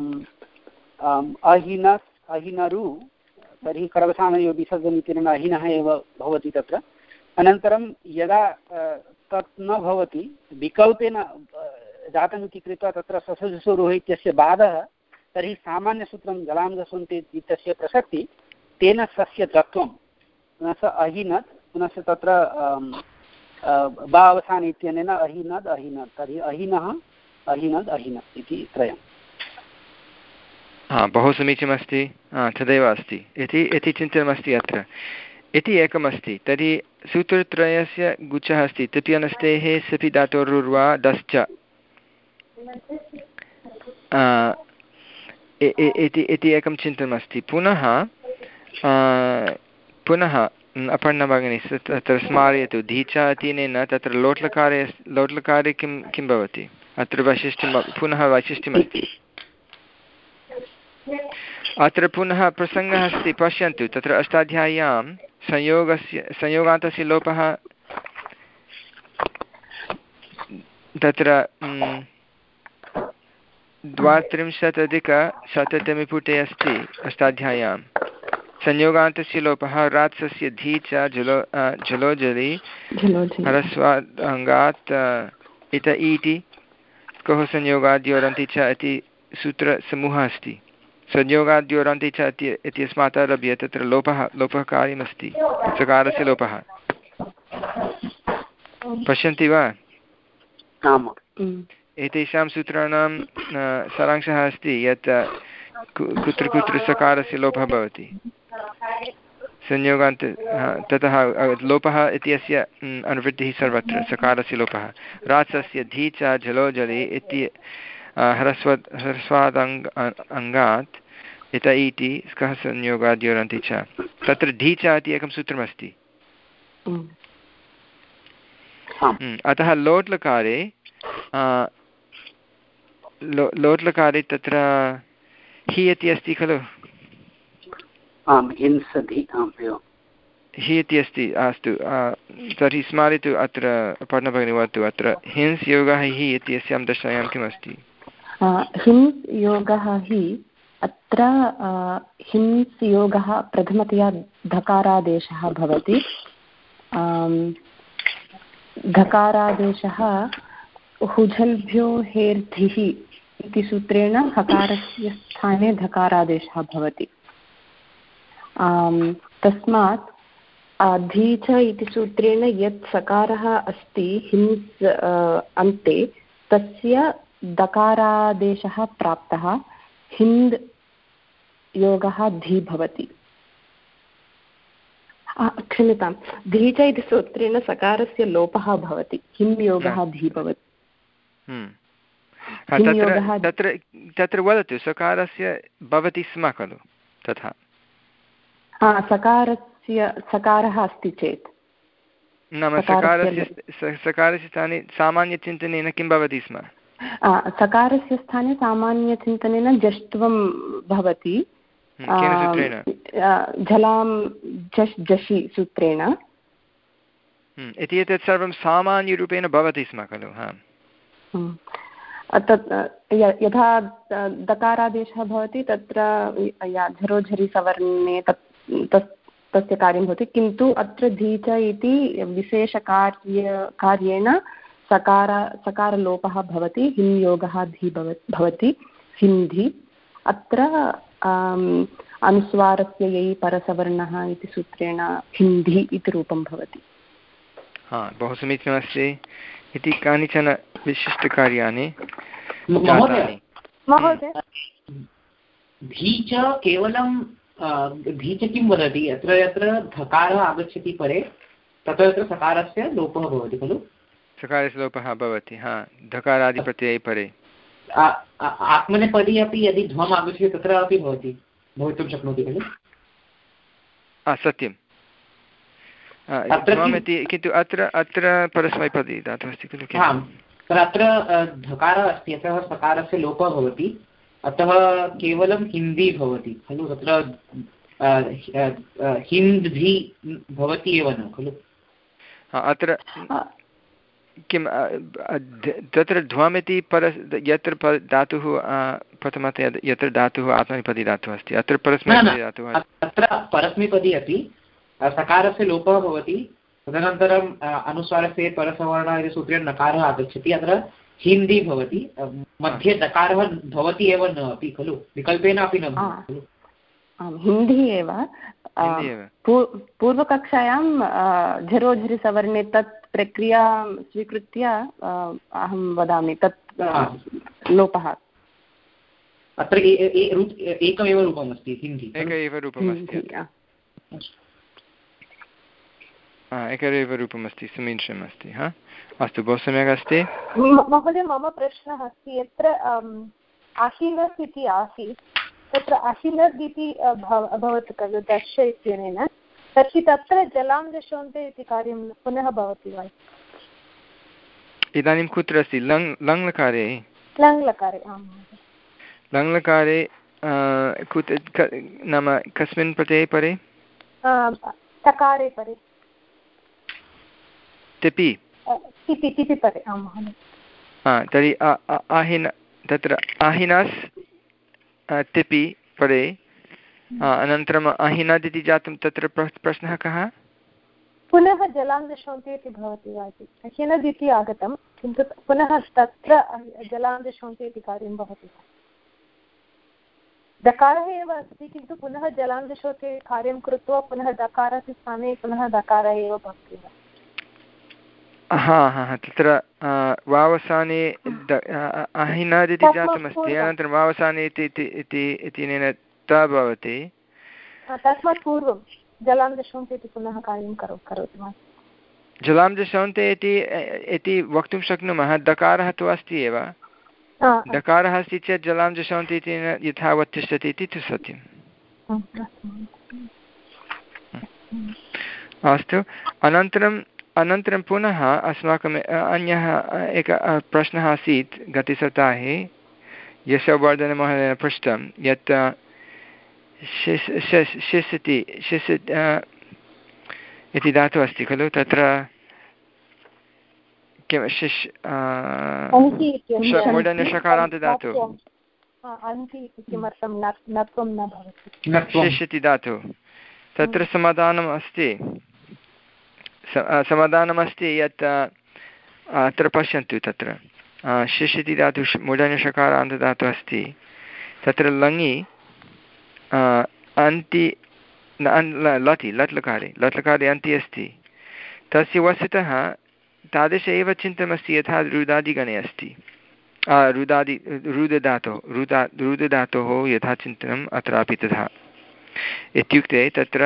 अहिनस् अहिनरु तर्हि करवसानयो विसर्जन इत्यनेन अहिनः एव भवति तत्र। अनन्तरं यदा तत् न भवति विकल्पेन जातमिति कृत्वा तत्र ससजुषरुः इत्यस्य बाधः तर्हि सामान्यसूत्रं जलां जशोन्ते इत्यस्य प्रसक्ति तेन सस्य दत्वं पुनश्च अहिनत् पुनश्च तत्र बा अवसाने इत्यनेन अहिनद् अहिनत् तर्हि अहिनः अहिनद् अहिनत् इति त्रयम्। हा बहु समीचीनमस्ति तदेव अस्ति इति इति चिन्तनमस्ति अत्र इति एकमस्ति। तर्हि सूत्रत्रयस्य गुच्छः अस्ति तृतीयनस्तेः सिपि धातोरुर्वा दश्च इति एकं चिन्तनमस्ति। पुनः पुनः अपर्णा भगिनी तत्र स्मारयतु धीचा इत्यनेन तत्र लोट्लकारे लोट्लकारे किं किं भवति अत्र वैशिष्ट्यं पुनः वैशिष्ट्यमस्ति। अत्र पुनः प्रसङ्गः अस्ति पश्यन्तु तत्र अष्टाध्याय्यां संयोगस्य संयोगान्तस्य लोपः तत्र द्वात्रिंशदधिकशततमे पुटे अस्ति अष्टाध्याय्यां संयोगान्तस्य लोपः रात्सस्य धी च जलो जलो जलि ह्रस्वादङ्गात् इत इति कः संयोगाद्योरन्ति च इति सूत्रसमूहः अस्ति। संयोगाद्योरन्ति च इत्यस्मात् आरभ्य तत्र लोपः लोपः कार्यमस्ति सकारस्य लोपः। पश्यन्ति वा? एतेषां सूत्राणां सारांशः अस्ति यत् कुत्र कुत्र सकारस्य लोपः भवति संयोगान्त ततः लोपः इत्यस्य अनुवृत्तिः सर्वत्र सकारस्य लोपः। रात्सस्य धी च जलो जले इति ह्रस्व ह्रस्वादङ्ग अङ्गात् इत इति कः संयोगाद्योरन्ति च तत्र धी च इति एकं सूत्रमस्ति। अतः लोट् लकारे लो लोट् लकारे तत्र हि इति अस्ति खलु? हि इति अस्ति। अस्तु तर्हि स्मारयतु अत्र पठनभगिनी वदतु अत्र हिंस् योगः हि इत्यस्यां दशायां किमस्ति? हिंस् योगः हि अत्र हिंस् योगः प्रथमतया धकारादेशः भवति। धकारादेशः हुझल्भ्यो हेर्धिः इति सूत्रेण हकारस्य स्थाने धकारादेशः भवति। तस्मात् धी च इति सूत्रेण यत् सकारः अस्ति हिंस् अन्ते तस्य दकारादेशः प्राप्तः हिन्द् योगः धी भवति। क्षम्यतां धी च इति सूत्रेण सकारस्य लोपः भवति हिम् योगः धी भवति। तत्र तत्र तत्र वदतु सकारस्य भवति स्म खलु तथा? सकारस्य सकारः अस्ति चेत् नाम सकारस्य सकारस्य स्थाने सामान्यचिन्तनेन किं भवति स्म? सकारस्य स्थाने सामान्यचिन्तनेन जष्ट्वं भवति। केन सूत्रेण? झलां झष् झषि सूत्रेण। इति एतत् सर्वं सामान्यरूपेण भवति स्म खलु? तत् यथा दकारादेशः भवति तत्र झरोझरि सवर्णे तत् तस्य कार्यं भवति, किन्तु अत्र धी च इति विशेषकार्य कार्येण सकार सकारलोपः भवति हिंयोगः धी भवति हिन्धि। अत्र अनुस्वारस्य यै परसवर्णः इति सूत्रेण हिन्धि इति रूपं भवति। हा बहु समीचीनमस्ति। इति कानिचन विशिष्टकार्याणि महोदय धी च केवलं धी च किं वदति अत्र यत्र धकारः आगच्छति परे तत्र तत्र सकारस्य लोपः भवति खलु? सकारस्य लोपः भवति हा धकारादिप्रत्यये परे। आत्मनेपदी अपि यदि ध्वम् आगच्छति तत्र अपि भवति भवितुं शक्नोति खलु? सत्यं ध्वमिति, किन्तु अत्र अत्र परस्मैपदी धातुः अस्ति खलु? अत्र धकारः अस्ति अतः सकारस्य लोपः भवति, अतः केवलं हिन्दी भवति खलु? तत्र हिन्द् भवति एव न खलु? अत्र किं तत्र ध्वमिति परस् यत्र धातुः प्रथमतया यत्र धातुः आत्मनेपदी धातुः अस्ति अत्र परस्मैपदी धातुः। अत्र परस्मैपदी अपि सकारस्य लोपः भवति, तदनन्तरम् अनुस्वारस्य परसवर्ण इति सूत्रेण नकारः आगच्छति, अत्र हिन्दी भवति, मध्ये दकारः भवति एव न अपि खलु? विकल्पेन अपि न भवति खलु? हिन्दी एव। पूर्वकक्षायां झरोझरि सवर्णे तत् प्रक्रियां स्वीकृत्य अहं वदामि तत् लोपः। अत्र एकमेव रूपमस्ति हिन्दी, एक एव रूपमस्ति एकमेव रूपमस्ति समीचीनम् अस्ति। हा अस्तु बहु सम्यक् अस्ति महोदय। मम प्रश्नः अस्ति यत्र अहिलस् इति आसीत् तत्र अहिलद् इति अभवत् खलु दश इत्यनेन, तर्हि तत्र जलां दशोन्ते इति कार्यं पुनः भवति वा? इदानीं कुत्र अस्ति? लङ् लङ् लकारे लङ् लकारे आम् लङ् लकारे कुत्र नाम कस्मिन् प्रत्यये परे? तकारे परे तिपि तिपि तिपि परे आं महोदय। हा तर्हि आहिन तत्र आहिनस् तिपि परे अनन्तरम् अहिनद् इति जातं तत्र प्रश्नः कः पुनः जलान्दशोन्ति इति भवति वा इति अहिनद् इति आगतं किन्तु पुनः तत्र जलान्दशोन्ति इति कार्यं भवति वा दकारः एव अस्ति किन्तु पुनः जलान्दशोन्ति कार्यं कृत्वा पुनः दकारस्य स्थाने पुनः दकारः एव भवति वा हा हा तत्र वावसाने अहिनद् इति जातमस्ति अनन्तरं वावसाने इति इत्यनेन त भवति तस्मात् पूर्वं जलान्दशोन्ति इति पुनः कार्यं करोति वा जलान्दशोन्ते इति वक्तुं शक्नुमः दकारः तु अस्ति एव दकारः अस्ति चेत् जलान्दशोन्ति इति यथावत् तिष्ठति इति तु सत्यम् अस्तु अनन्तरं अनन्तरं पुनः अस्माकम् अन्यः एकः प्रश्नः आसीत् गते सप्ताहे यशोवर्धनमहोदयेन पृष्टं यत् शिस् इति शिस् इति धातुः अस्ति खलु तत्र किं शिश् मूर्धन्यषकारान्तदातुः शिश् इति धातुः तत्र समाधानम् अस्ति समाधानमस्ति यत् अत्र पश्यन्तु तत्र शिश् इति धातुः मूर्धन्यषकारान्तदातुः अस्ति तत्र लङि अन्ति लति लट् लकारे लट् लकारे अन्ति अस्ति तस्य वस्तुतः तादृश एव चिन्तनमस्ति यथा रुदादिगणे अस्ति रुदादि रुदधातोः रुदा रुदधातोः यथा चिन्तनम् अत्रापि तथा इत्युक्ते तत्र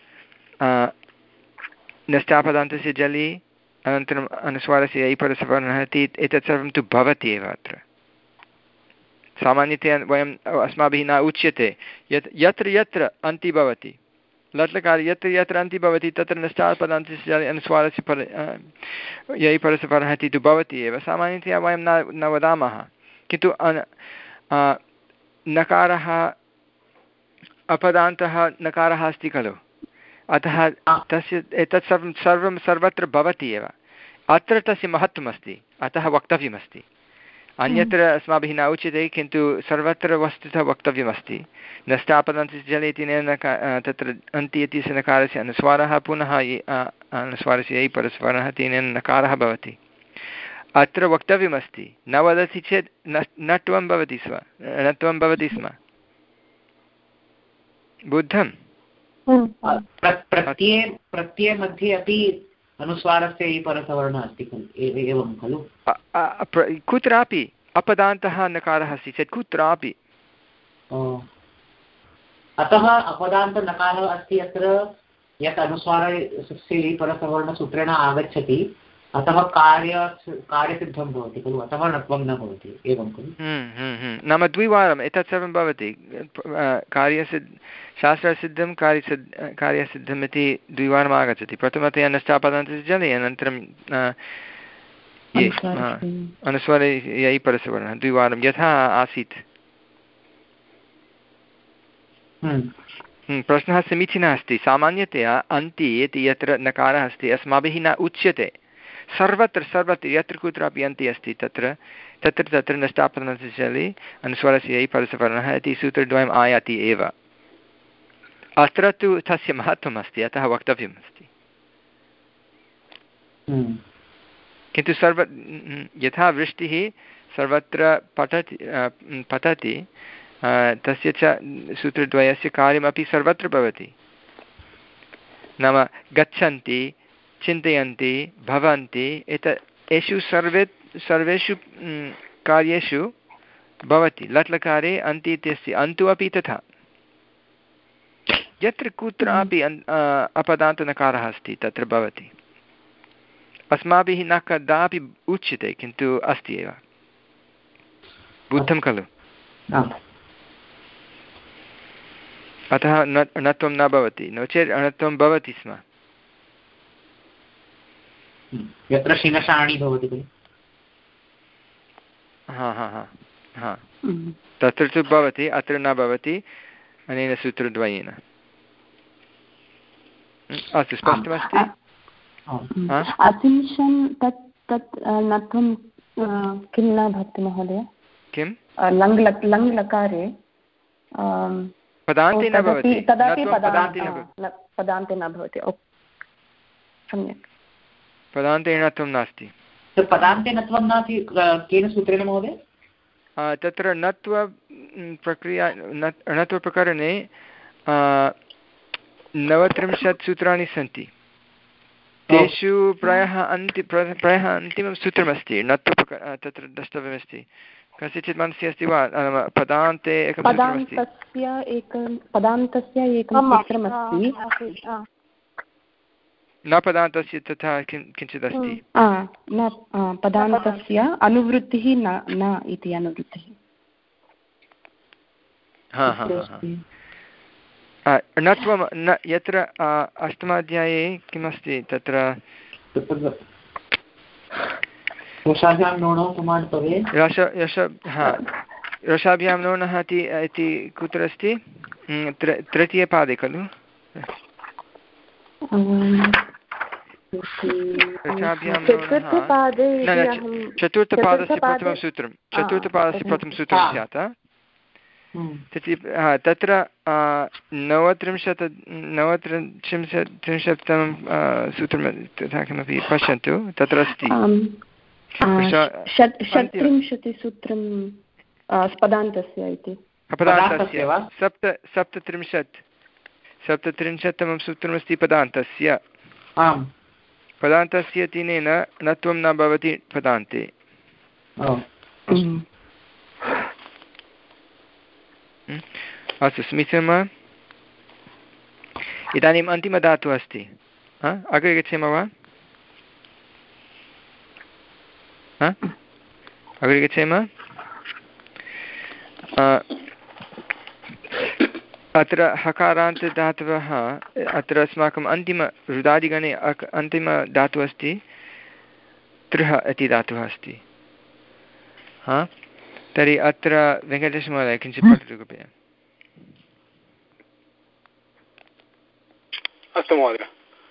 नष्टापदान्तस्य जलि अनन्तरम् अनुस्वारस्य ऐपरसवर्णः इति एतत् सर्वं तु भवति एव अत्र सामान्यतया वयम् अस्माभिः न उच्यते यत् यत्र यत्र अन्ति भवति लट्लकारे यत्र यत्र अन्ति भवति तत्र नष्टापदान्तस्य अनुस्वारस्य पर यै परसपरः इति तु भवति एव सामान्यतया वयं न न वदामः किन्तु नकारः अपदान्तः नकारः अस्ति खलु अतः तस्य एतत् सर्वं सर्वं सर्वत्र भवति एव अत्र तस्य महत्त्वमस्ति अतः वक्तव्यमस्ति अन्यत्र अस्माभिः न उच्यते किन्तु सर्वत्र वस्तुतः वक्तव्यमस्ति नष्टापदान्तस्य जले इति तत्र अन्ति इत्यस्य नकारस्य अनुस्वारः पुनः अनुस्वारस्य यै परस्वरः तेन नकारः भवति अत्र वक्तव्यमस्ति न वदति चेत् न नत्वं भवति स्म नत्वं भवति स्म बुद्धं प्रत्यये प्रत्यये मध्ये अपि अनुस्वारस्य परसवर्णः अस्ति खलु एवं खलु कुत्रापि अपदान्तः नकारः अस्ति चेत् कुत्रापि अतः अपदान्तनकारः अस्ति अत्र यत् अनुस्वारस्य परसवर्णसूत्रेण आगच्छति अतः कार्य कार्यसिद्धं भवति खलु अतः नत्वं न भवति एवं खलु नाम द्विवारम् एतत् सर्वं भवति कार्यसिद्ध शास्त्रसिद्धं कार्यसिद्ध कार्यसिद्धम् इति द्विवारम् आगच्छति प्रथमतया नष्टापदान्तस्य जले अनन्तरं अनुस्वारे यै परसवर्णः द्विवारं यथा आसीत् प्रश्नः समीचीनः अस्ति सामान्यतया अन्ति इति यत्र नकारः अस्ति अस्माभिः न उच्यते सर्वत्र सर्वत्र यत्र कुत्रापि अन्ति अस्ति तत्र तत्र तत्र नष्टापदान्तस्य जले अनुस्वारस्य यै परसवर्णः इति सूत्रद्वयम् आयाति एव अत्र तु तस्य महत्त्वम् अस्ति अतः वक्तव्यमस्ति किन्तु सर्व यथा वृष्टिः सर्वत्र पतति पतति तस्य च सूत्रद्वयस्य कार्यमपि सर्वत्र भवति नाम गच्छन्ति चिन्तयन्ति भवन्ति एत एषु सर्वे सर्वेषु कार्येषु भवति लट्लकारे अन्ति इत्यस्य अन्तु अपि तथा यत्र कुत्रापि अपदान्तनकारः अस्ति तत्र भवति अस्माभिः न कदापि उच्यते किन्तु अस्ति एव बुद्धं खलु अतः न णत्वं न भवति नो चेत् अणत्वं भवति स्म यत्र शिनशाणि भवति खलु हा हा हा हा तत्र तु भवति अत्र न भवति अनेन सूत्रद्वयेन अस्तु स्पष्टमस्ति असिंशन् तत् तत् नत्वं किं न भवति महोदय किं लङ् लङ् लकारे पदान्ते न भवति, तदापि पदान्ते पदान्ते न भवति। सम्यक्, पदान्ते णत्वं नास्ति। पदान्ते नत्वं नास्ति केन सूत्रेण महोदय? तत्र नत्व प्रक्रिया णत्वप्रकरणे नवत्रिंशत् सूत्राणि सन्ति, तेषु प्रायः अन्ति प्रायः अन्तिमं सूत्रमस्ति णत्वप्रक तत्र द्रष्टव्यमस्ति। कस्यचित् मनसि अस्ति वा पदान्ते एकं सूत्रमस्ति? एकं पदान्तस्य एकं सूत्रमस्ति, न पदान्तस्य तथा किञ्चित् अस्ति। न पदान्तस्य अनुवृत्तिः न न इति अनुवृत्तिः। हा हा हा णत्वं न यत्र अष्टमाध्याये किमस्ति तत्र रसाभ्यां नोणः इति कुत्र अस्ति? तृतीयपादे खलु? चतुर्थपादस्य प्रथमं सूत्रं चतुर्थपादस्य प्रथमं सूत्रं स्यात्। तत्र नवत्रिंशत् नवत्रिंशत् त्रिंशत्तमं सूत्रं तथा किमपि पश्यन्तु तत्र अस्ति षट्त्रिंशतिसूत्रं पदान्तस्य इति। पदान्तस्य सप्त सप्तत्रिंशत् सप्तत्रिंशत्तमं सूत्रमस्ति पदान्तस्य। आम्, पदान्तस्य तिनेन णत्वं न भवति पदान्ते। अस्तु, समीचीनं वा? इदानीम् अन्तिमधातुः अस्ति, अग्रे गच्छेम वा? अग्रे गच्छेम। अत्र हकारान्तधातवः अत्र अस्माकम् अन्तिम रुदादिगणे अन्तिमधातुः अस्ति तृह इति धातुः अस्ति। हा, तर्हि अत्र वेङ्कटेशमहोदय किञ्चित् पठतु कृपया। अस्तु महोदय,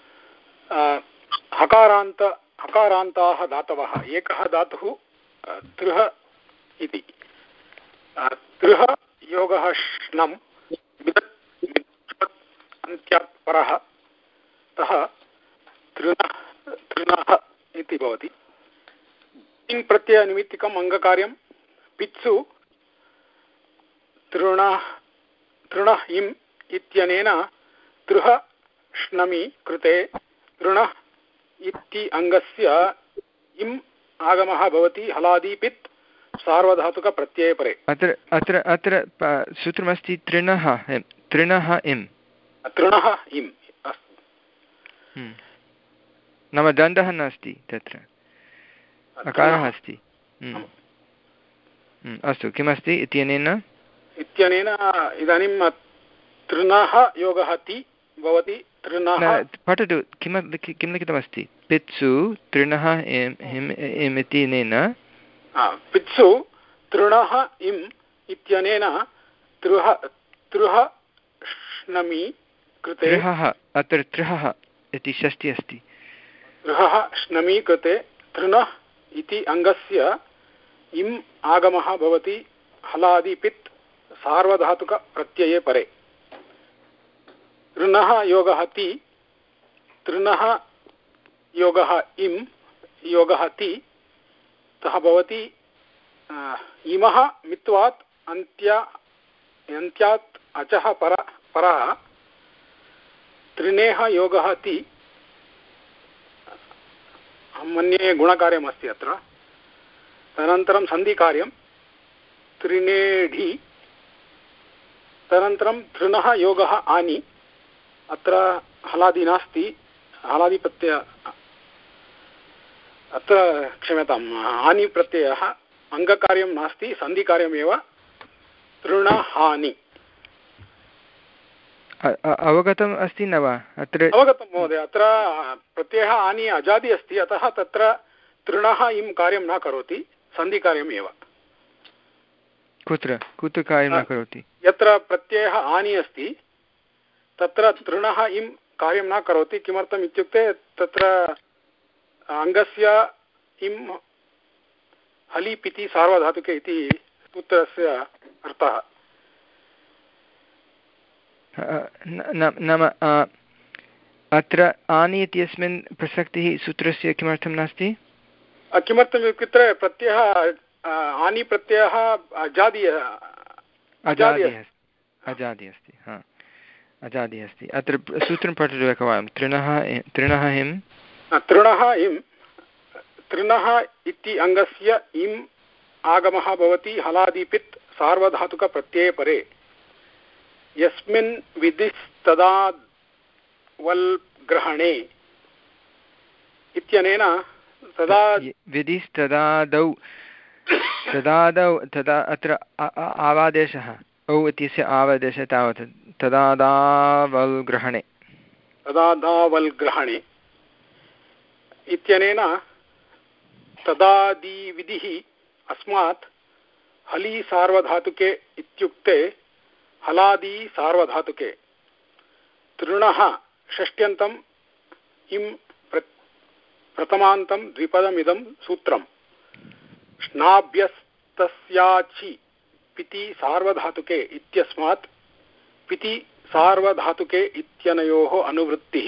हकारान्त हकारान्ताः धातवः एकः धातुः तृह इति। तृह योगः श्नं अन्त्यात् परः तः तृणः तृणः इति भवति। इन् प्रत्ययनिमित्तिकम् अङ्गकार्यं पित्सु तृणः तृणः इम् इत्यनेन तृह श्नमि कृते तृणः इति अङ्गस्य इम् आगमः भवति हलादि पित् सार्वधातुकप्रत्यये परे। अत्र अत्र अत्र सूत्रमस्ति तृणः तृणः इम् तृणः इम् नाम दण्डः नास्ति तत्र, अकारः अस्ति। अस्तु, किमस्ति इत्यनेन? इत्यनेन इदानीं तृणः योगः ति भवति। तृणः पठतु, किम किं लिखितमस्ति? पित्सु तृणः इम् इत्यनेन पित्सु तृणः इम् इत्यनेन तृह तृह श्नमि कृते तृहः अत्र तृहः इति षष्ठी अस्ति। तृहः श्नमि कृते तृणः इति अङ्गस्य इम् आगमः भवति हलादि पित् सार्वधातुकप्रत्यये परे। तृणः योगः ति तृणः योगः इम् योगः ति तः भवति इमः मित्वात् अन्त्या अन्त्यात् अचः पर परः त्रिनेः योगः ति मन्ये गुणकार्यमस्ति अत्र। तदनन्तरं सन्धिकार्यं त्रिनेढि, तदनन्तरं तृणः योगः आनि, अत्र हलादि नास्ति, हलादिप्रत्यय अत्र क्षम्यताम् हानि प्रत्ययः अङ्गकार्यं नास्ति, सन्धिकार्यमेव तृणहानि। अवगतम् अस्ति न वा? अत्र अवगतं महोदय, अत्र प्रत्ययः आनि अजादि अस्ति, अतः तत्र तृणः इं कार्यं न करोति, सन्धिकार्यमेव। कुत्र कुत्र कार्यं न करोति? यत्र प्रत्ययः आनि अस्ति तत्र तृणः इं कार्यं न करोति। किमर्थम् इत्युक्ते तत्र अङ्गस्य इं हलिपिति सार्वधातुके इति सूत्रस्य अर्थः। नाम अत्र आनि इत्यस्मिन् प्रसक्तिः सूत्रस्य किमर्थं नास्ति? किमर्थम् इत्युक्ते प्रत्ययः आनि प्रत्ययः अजादि अजादि अस्ति अजादि अस्ति हा अजादि अस्ति। अत्र सूत्रं पठतु एकवारं। तृणः तृणः हिं तृणः इं तृणः इति अङ्गस्य इम् आगमः भवति हलादिपित् सार्वधातुकप्रत्यये परे यस्मिन् विधिस्तदा वल् ग्रहणे इत्यनेन तदा विधिस्तदादौ तदादौ तदा अत्र आवादेशः औ इत्यस्य आवादेशः तावत् तदादावल् ग्रहणे तदादावल् ग्रहणे इत्यनेन तदादिविधिः अस्मात् हलि सार्वधातुके इत्युक्ते हलादि सार्वधातुके तृणः षष्ट्यन्तम् इं प्रथमान्तं द्विपदमिदं सूत्रम् स्नाभ्यस्तस्याचि पिति सार्वधातुके इत्यस्मात् पिति सार्वधातुके इत्यनयोः अनुवृत्तिः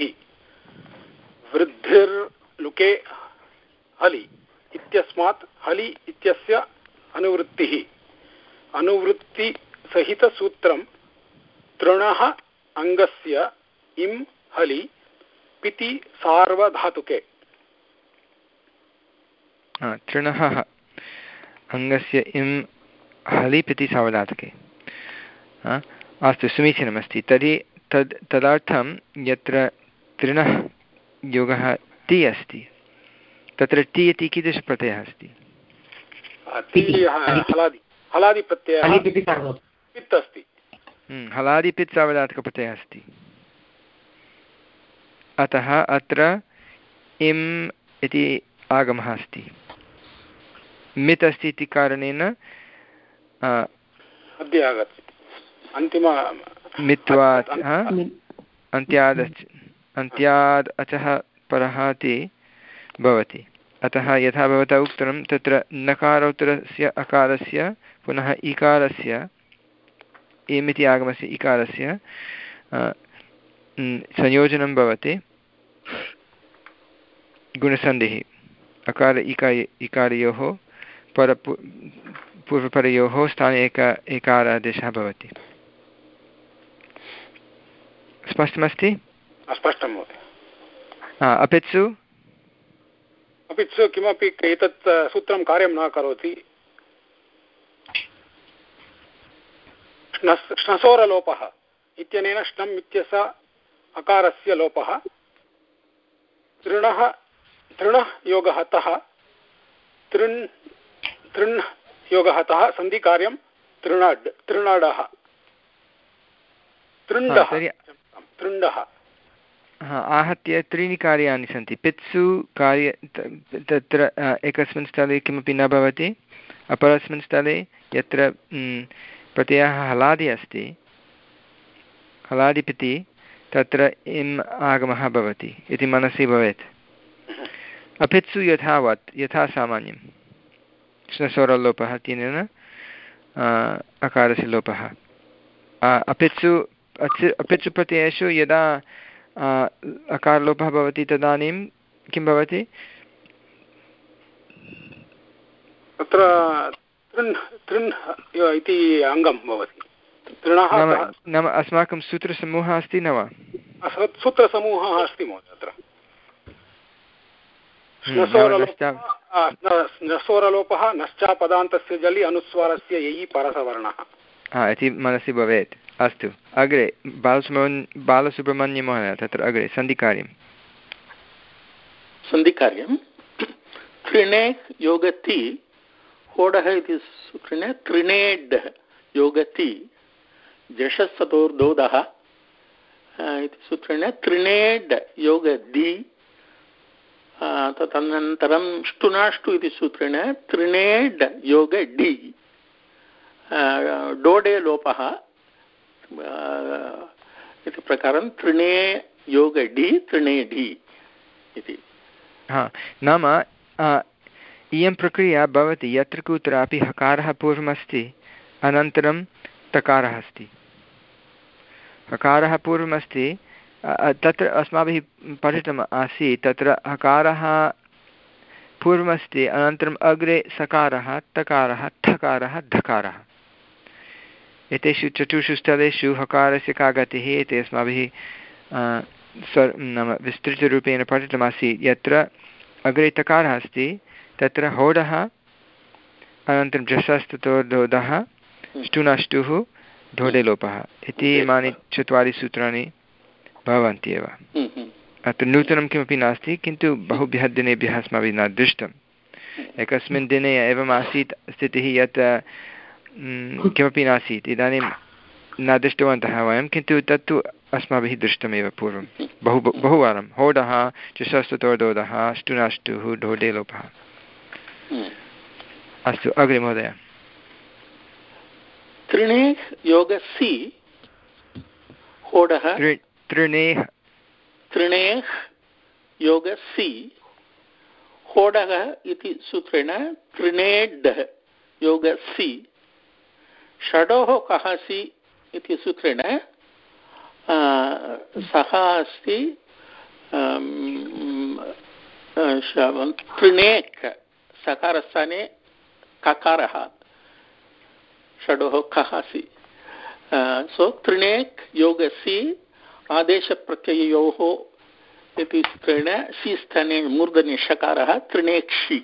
वृद्धिर्लुके हलि इत्यस्मात् हलि इत्यस्य अनुवृत्तिः अनुवृत्तिसहितसूत्रं तृणः अङ्गस्य इं हलि पिति सार्वधातुके तृणः अङ्गस्य इं हलि पिति सार्वधातुके। अस्तु समीचीनमस्ति। तर्हि तद् तदर्थं यत्र तृणः योगः ति अस्ति तत्र ति इति कीदृशप्रत्ययः अस्ति? हलादिपित् सार्वधातुकप्रत्ययः अस्ति। अतः अत्र इम् इति आगमः अस्ति। मित् अस्ति इति कारणेन मित्वात् अन्त्याद् अन्त्याद् अचः परः ति भवति। अतः यथा भवता उक्तं तत्र नकारोत्तरस्य अकारस्य पुनः इकारस्य इम् इति आगमस्य इकारस्य संयोजनं भवति गुणसन्धिः अकार इका इकारयोः पर पूर्वपरयोः स्थाने एक एकारादेशः भवति। स्पष्टमस्ति? स्पष्टं महोदय। अपित्सु अपित्सु किमपि एतत् सूत्रं कार्यं न करोति। श्नसोरलोपः इत्यनेन श्नम् इत्यस्य अकारस्य लोपः तृणः तृणः योगः तः तृण् तृण् योगः तः सन्धिकार्यं तृणड् तृणडः तृण्डः तृण्डः। आहत्य त्रीणि कार्याणि सन्ति। पित्सु कार्य तत्र एकस्मिन् स्थले किमपि न भवति, अपरस्मिन् स्थले यत्र प्रत्ययः हलादि अस्ति हलादिपिति तत्र इम् आगमः भवति इति मनसि भवेत्। अपित्सु यथावत् यथा सामान्यं श्नसोरलोपः तेन अकारस्य लोपः। अपित्सु अपित्सु प्रत्ययेषु यदा अकारलोपः भवति तदानीं किं भवति? तत्र तृण् तृण् इति अङ्गं भवति। तृणः नाम अस्माकं सूत्रसमूहः अस्ति न वा? सूत्रसमूहः अस्ति महोदय अत्र। स्नसोरलोपः नश्चापदान्तस्य जलि अनुस्वारस्य ययि परसवर्णः इति मनसि भवेत्। अस्तु अग्रे बालसुब्रह्मण्य बालसुब्रह्मण्यमहोदय तत्र अग्रे सन्धिकार्यं सन्धिकार्यं त्रिणे योगति होडः इति सूत्रेण त्रिणेड् योगति जषस्ततोर्दोदः इति सूत्रेण त्रिणेड् योगदि तदनन्तरं ष्टुनाष्टु इति सूत्रेण त्रिणेड् योगडि डोडे लोपः इति प्रकारं त्रिणे योगडि त्रिणेढि इति। हा नाम इयं प्रक्रिया भवति यत्र कुत्रापि हकारः पूर्वमस्ति अनन्तरं तकारः अस्ति हकारः पूर्वमस्ति, तत्र अस्माभिः पठितम् आसीत्, तत्र हकारः पूर्वमस्ति, अनन्तरम् अग्रे सकारः, तकारः, ठकारः, ढकारः। एतेषु चतुर्षु स्थलेषु हकारस्य का गतिः इति अस्माभिः सर् नाम विस्तृतरूपेण पठितमासीत्। यत्र अग्रे तकारः अस्ति तत्र होडः, अनन्तरं झषस्ततोर्धोधः, ष्टुनष्टुः, ढोडे लोपः इति इमानि चत्वारि सूत्राणि भवन्ति एव। अत्र नूतनं किमपि नास्ति, किन्तु बहुभ्यः दिनेभ्यः अस्माभिः न दृष्टम्। एकस्मिन् दिने एवम् आसीत् स्थितिः यत् किमपि नासीत्, इदानीं न दृष्टवन्तः वयं, किन्तु तत्तु अस्माभिः दृष्टमेव पूर्वं बहु बहुवारं। होडः, चषस्ततोर्धोधः, ष्टुनाष्टुः, ढोडे लोपः। अस्तु, अग्रे महोदय। त्रिणेः योगसि होडः त्रिणेः त्रिणेः योगसि होडः इति सूत्रेण त्रिणेड् योगसि षडोः कः सि इति सूत्रेण सः अस्ति त्रिणेक् सकारस्थाने ककारः षडोः कः सि। सो त्रिणेक् योगसि आदेशप्रत्यययोः इति सूत्रेण सि स्थाने मूर्धन्य षकारः त्रिणेक्षि।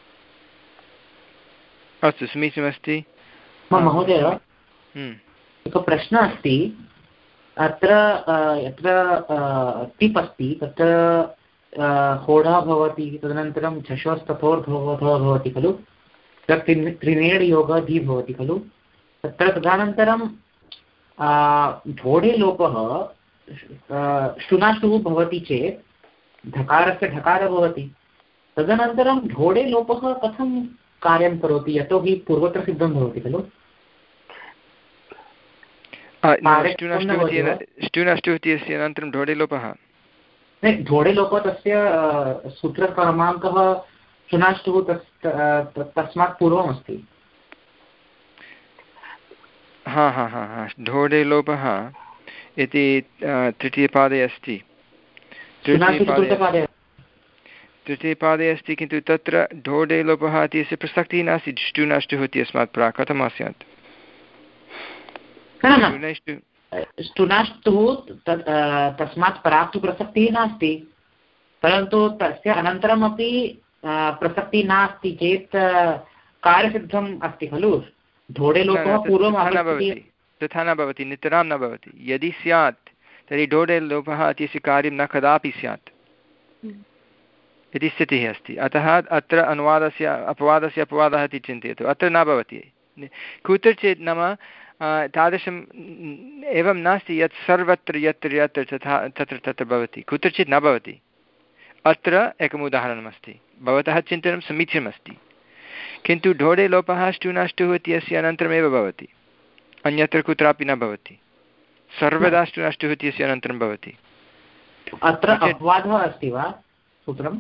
अस्तु, समीचीनमस्ति महोदय। एकः प्रश्नः अस्ति, अत्र यत्र टिप् अस्ति तत्र होडः भवति, तदनन्तरं झषस्ततोर्धोधः भवति खलु, तत्र त्रिनेड् योगः धि भवति खलु, तत्र तदनन्तरं ढोडे लोपः ष्टुनाष्टुः भवति चेत् ढकारस्य ढकारः भवति। तदनन्तरं ढोडे लोपः कथं कार्यं करोति, यतोहि पूर्वत्र सिद्धं भवति खलु। ष्टुनाष्टुः इत्यस्य अनन्तरं ढोडे लोपः, ढोडे लोपः तस्य सूत्रक्रमाङ्कः ष्टुनाष्टुः तस्मात् पूर्वमस्ति। हा हा हा हा ढोडे लोपः इति तृतीयपादे अस्ति, तृतीयपादे अस्ति, किन्तु तत्र ढोडे लोपः इत्यस्य प्रसक्तिः नास्ति ष्टुनाष्टुः इत्यस्मात् प्राक्। कथं स्यात्? ष्टुनाष्टुः तस्मात् प्राक् तु प्रसक्तिः नास्ति, परन्तु तस्य अनन्तरमपि प्रसक्तिः नास्ति चेत् कार्यसिद्धम् अस्ति खलु। ढोडे लोपः पूर्वम् भवति, तथा न भवति, नितरां न भवति। यदि स्यात् तर्हि ढोडे लोपः इत्यस्य कार्यं न कदापि स्यात् इति स्थितिः अस्ति। अतः अत्र अनुवादस्य अपवादस्य अपवादः इति चिन्तयतु, अत्र न भवति। कुत्रचित् नाम तादृशम् एवं नास्ति यत् सर्वत्र यत्र यत्र तथा तत्र तत्र भवति, कुत्रचित् न भवति। अत्र एकम् उदाहरणमस्ति, भवतः चिन्तनं समीचीनमस्ति, किन्तु ढोडे लोपः ष्टुनाष्टुः इत्यस्य अनन्तरमेव भवति, अन्यत्र कुत्रापि न भवति। सर्वदा ष्टुनाष्टुः इत्यस्य अनन्तरं भवति। अत्र अपवादः अस्ति वा सूत्रम्?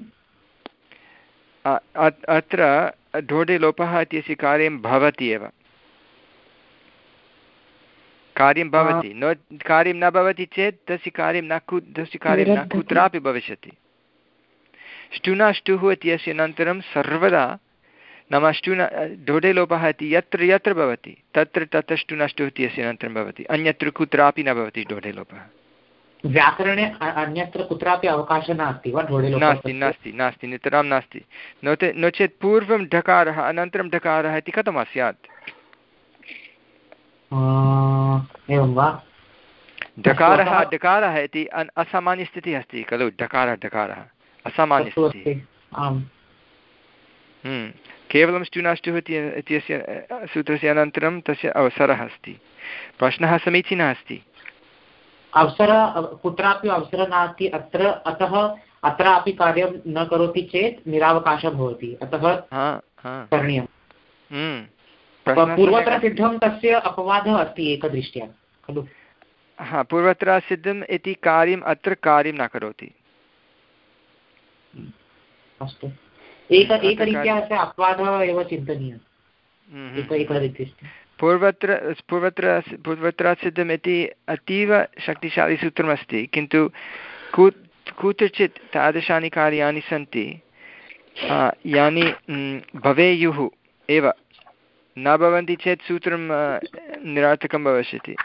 अत्र ढोडे लोपः इत्यस्य कार्यं भवति एव, कार्यं भवति। न कार्यं न भवति चेत् तस्य कार्यं न कु तस्य कार्यं न कुत्रापि भविष्यति। ष्टुनाष्टुः इत्यस्य अनन्तरं सर्वदा नाम ष्टुना ढोडे लोपः इति यत्र यत्र भवति तत्र तत्र ष्टुनाष्टुः इत्यस्य अनन्तरं भवति, अन्यत्र कुत्रापि न भवति ढोडे लोपः। व्याकरणे अन्यत्र कुत्रापि अवकाशः नास्ति वा ढोडे लोपः? नास्ति नास्ति नास्ति नितरां नास्ति। नो ते नो चेत् पूर्वं ढकारः अनन्तरं ढकारः इति कथं स्यात्? एवं वा? ढकारः ढकारः इति असामान्यस्थितिः अस्ति खलु। ढकारः ढकारः असामान्यस्थितिः। केवलं ष्टुनाष्टुः इत्यस्य सूत्रस्य अनन्तरं तस्य अवसरः अस्ति। प्रश्नः समीचीनः अस्ति। अवसरः कुत्रापि अवसरः नास्ति अत्र, अतः अत्रापि कार्यं न करोति चेत् निरावकाशः भवति, अतः करणीयम्। पूर्वत्र सिद्धं तस्य अपवादः अस्ति एकदृष्ट्या खलु। हा, पूर्वत्र सिद्धम् इति कार्यम् अत्र कार्यं न करोति। अस्तु, एक एकरीत्या अपवादः एव चिन्तनीयः। पूर्वत्र पूर्वत्र पूर्वत्र सिद्धम् इति अतीव शक्तिशाली सूत्रमस्ति, किन्तु कु कुत्रचित् तादृशानि कार्याणि सन्ति यानि भवेयुः एव, न भवन्ति चेत् सूत्रं निरर्थकं भविष्यति।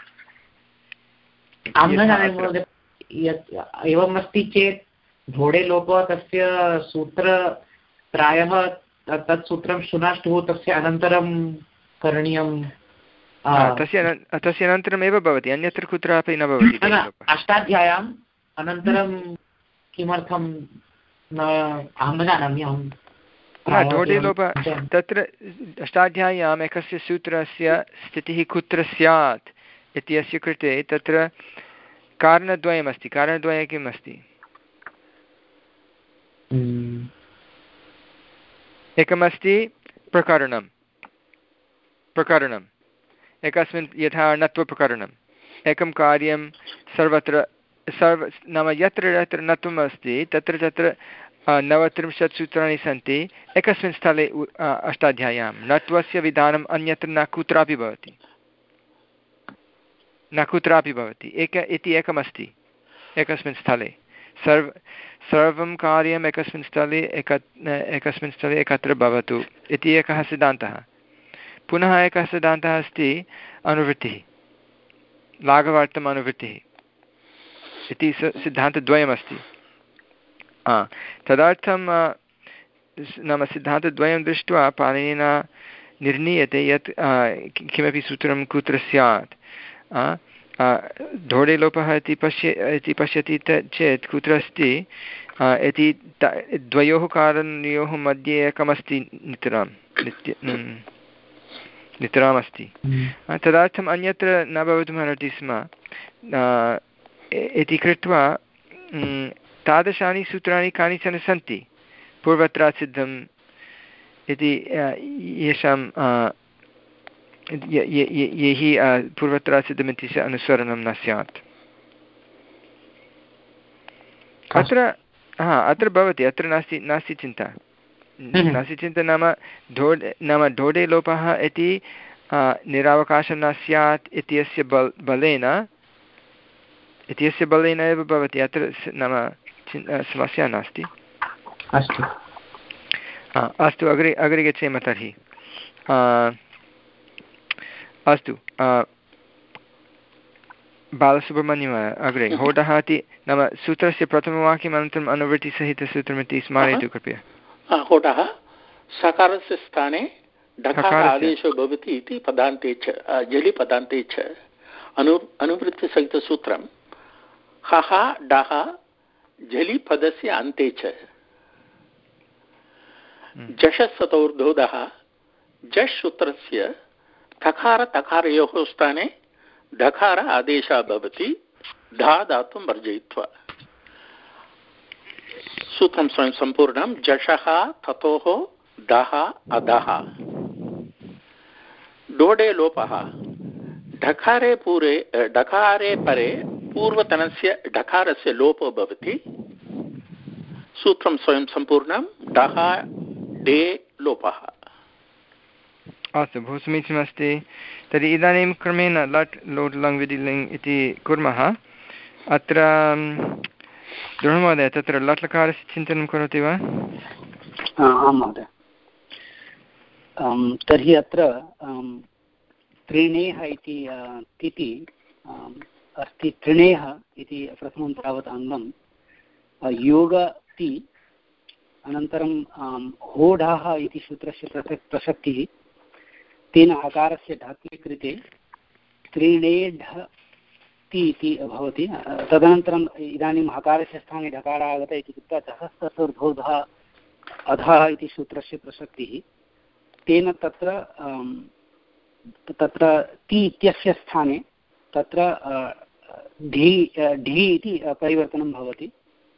एवम् अस्ति चेत् धोडे लोपः तस्य सूत्र प्रायः तत् सूत्रं सुनाष्टुः तस्य अनन्तरं करणीयं, तस्य तस्य अनन्तरमेव भवति, अन्यत्र कुत्रापि न भवति। अष्टाध्याय्याम् अनन्तरं किमर्थं न अहं न जानामि। अहं धोडे लोप तत्र अष्टाध्याय्याम् एकस्य सूत्रस्य स्थितिः कुत्र स्यात् इत्यस्य कृते तत्र कारणद्वयमस्ति। कारणद्वयं किम् अस्ति? एकमस्ति प्रकरणं प्रकरणम् एकस्मिन् यथा णत्वप्रकरणम्, एकं कार्यं सर्वत्र सर्व नाम यत्र यत्र णत्वम् अस्ति तत्र तत्र नवत्रिंशत् सूत्राणि सन्ति एकस्मिन् स्थले अष्टाध्याय्यां। णत्वस्य विधानम् अन्यत्र न कुत्रापि भवति, न कुत्रापि भवति, एक इति एकमस्ति एकस्मिन् स्थले। सर्व सर्वं कार्यम् एकस्मिन् स्थले एक एकस्मिन् स्थले एकत्र भवतु इति एकः सिद्धान्तः। पुनः एकः सिद्धान्तः अस्ति अनुवृत्तिः, लाघवार्थम् अनुवृत्तिः इति सिद्धान्तद्वयमस्ति। तदर्थं नाम सिद्धान्तद्वयं दृष्ट्वा पाणिनिना निर्णीयते यत् किमपि सूत्रं कुत्र स्यात्। धोडे लोपः इति पश्य इति पश्यति चेत् कुत्र अस्ति इति द्वयोः कारणयोः मध्ये एकमस्ति नितरां नित्य नितरामस्ति। तदर्थम् अन्यत्र न भवितुमर्हति स्म इति कृत्वा तादृशानि सूत्राणि कानिचन सन्ति पूर्वत्र सिद्धम् इति येषां यैः पूर्वत्र सिद्धमिति अनुसरणं न स्यात्। अत्र हा अत्र भवति, अत्र नास्ति नास्ति चिन्ता नास्ति चिन्ता नाम ढोडे नाम ढोडे लोपः इति निरावकाशं न स्यात् इत्यस्य बल बलेन इत्यस्य बलेन एव भवति। अत्र नाम समस्या नास्ति। अस्तु अस्तु अग्रे अग्रे गच्छेम तर्हि। अस्तु बालसुब्रह्मण्यम् अग्रे होडः इति नाम सूत्रस्य प्रथमवाक्यम् अनन्तरम् अनुवृत्तिसहितसूत्रमिति स्मारयतु कृपया। होडः सकारस्य स्थाने ढकार आदेशो भवति इति पदान्ते च जलि पदान्ते च अनु अनुवृत्तिसहितसूत्रं हः डः जलि पदस्य अन्ते च जशसतोर्धोधः जश् सूत्रस्य थकार तकारयोः स्थाने ढकार आदेशः भवति धा धातुं वर्जयित्वा। सूत्रं स्वयं सम्पूर्णं जशः ततोः दः अधः। डोडे लोपः ढकारे पूरे ढकारे परे पूर्वतनस्य ढकारस्य लोपो भवति। सूत्रं स्वयं सम्पूर्णं डः डे लोपः। अस्तु बहु समीचीनमस्ति। तर्हि इदानीं क्रमेण लट् लोट् लङ् विधि लिङ् इति कुर्मः। अत्र द्रोणमहोदय तत्र लट् लकारस्य चिन्तनं करोति वा? आं महोदय। तर्हि अत्र त्रिणेः इति तिथि अस्ति। त्रिणेः इति प्रथमं तावत् अङ्गं योगति, अनन्तरं होढः इति सूत्रस्य प्रसक्तिः, तेन अकारस्य ढक्ति कृते त्रिणेढ ति इति भवति। तदनन्तरम् इदानीं हकारस्य स्थाने ढकार आगत इति कृत्वा सहस्रतोर्धोधः अधः इति सूत्रस्य प्रसक्तिः। तेन तत्र तत्र ति इत्यस्य स्थाने तत्र ढि ढि इति परिवर्तनं भवति।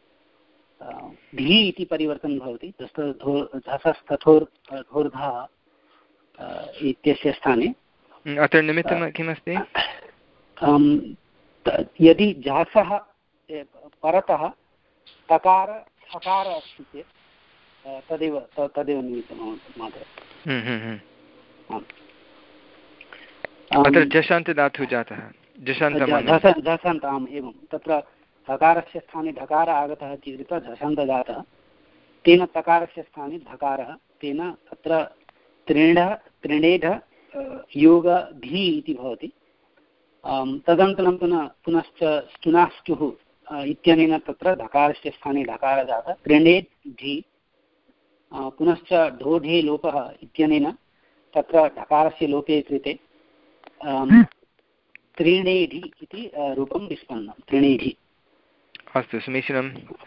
ढि इति परिवर्तनं भवति। धसस्तथोर्धः इत्यस्य स्थाने। अत्र निमित्तं किमस्ति? यदि जासः परतः तकार सकार अस्ति चेत् तदेव तदेव निमित्तं महोदय। अत्र जषन्तधातुः जातः झषन्त आम् एवं तत्र हकारस्य स्थाने ढकार आगतः इति कृत्वा झषन्तजातः तेन तकारस्य स्थाने धकारः तेन तत्र त्रीणः त्रिणेढ योगधी इति भवति। तदनन्तरं पुनः पुनश्च स्तुनाष्टुः इत्यनेन तत्र धकारस्य स्थाने ढकारः जातः त्रिणेढ् ढि पुनश्च ढोढे लोपः इत्यनेन तत्र ढकारस्य लोपे कृते त्रिणेढि इति रूपं निष्पन्नं त्रिणेढि। अस्तु समीचीनं।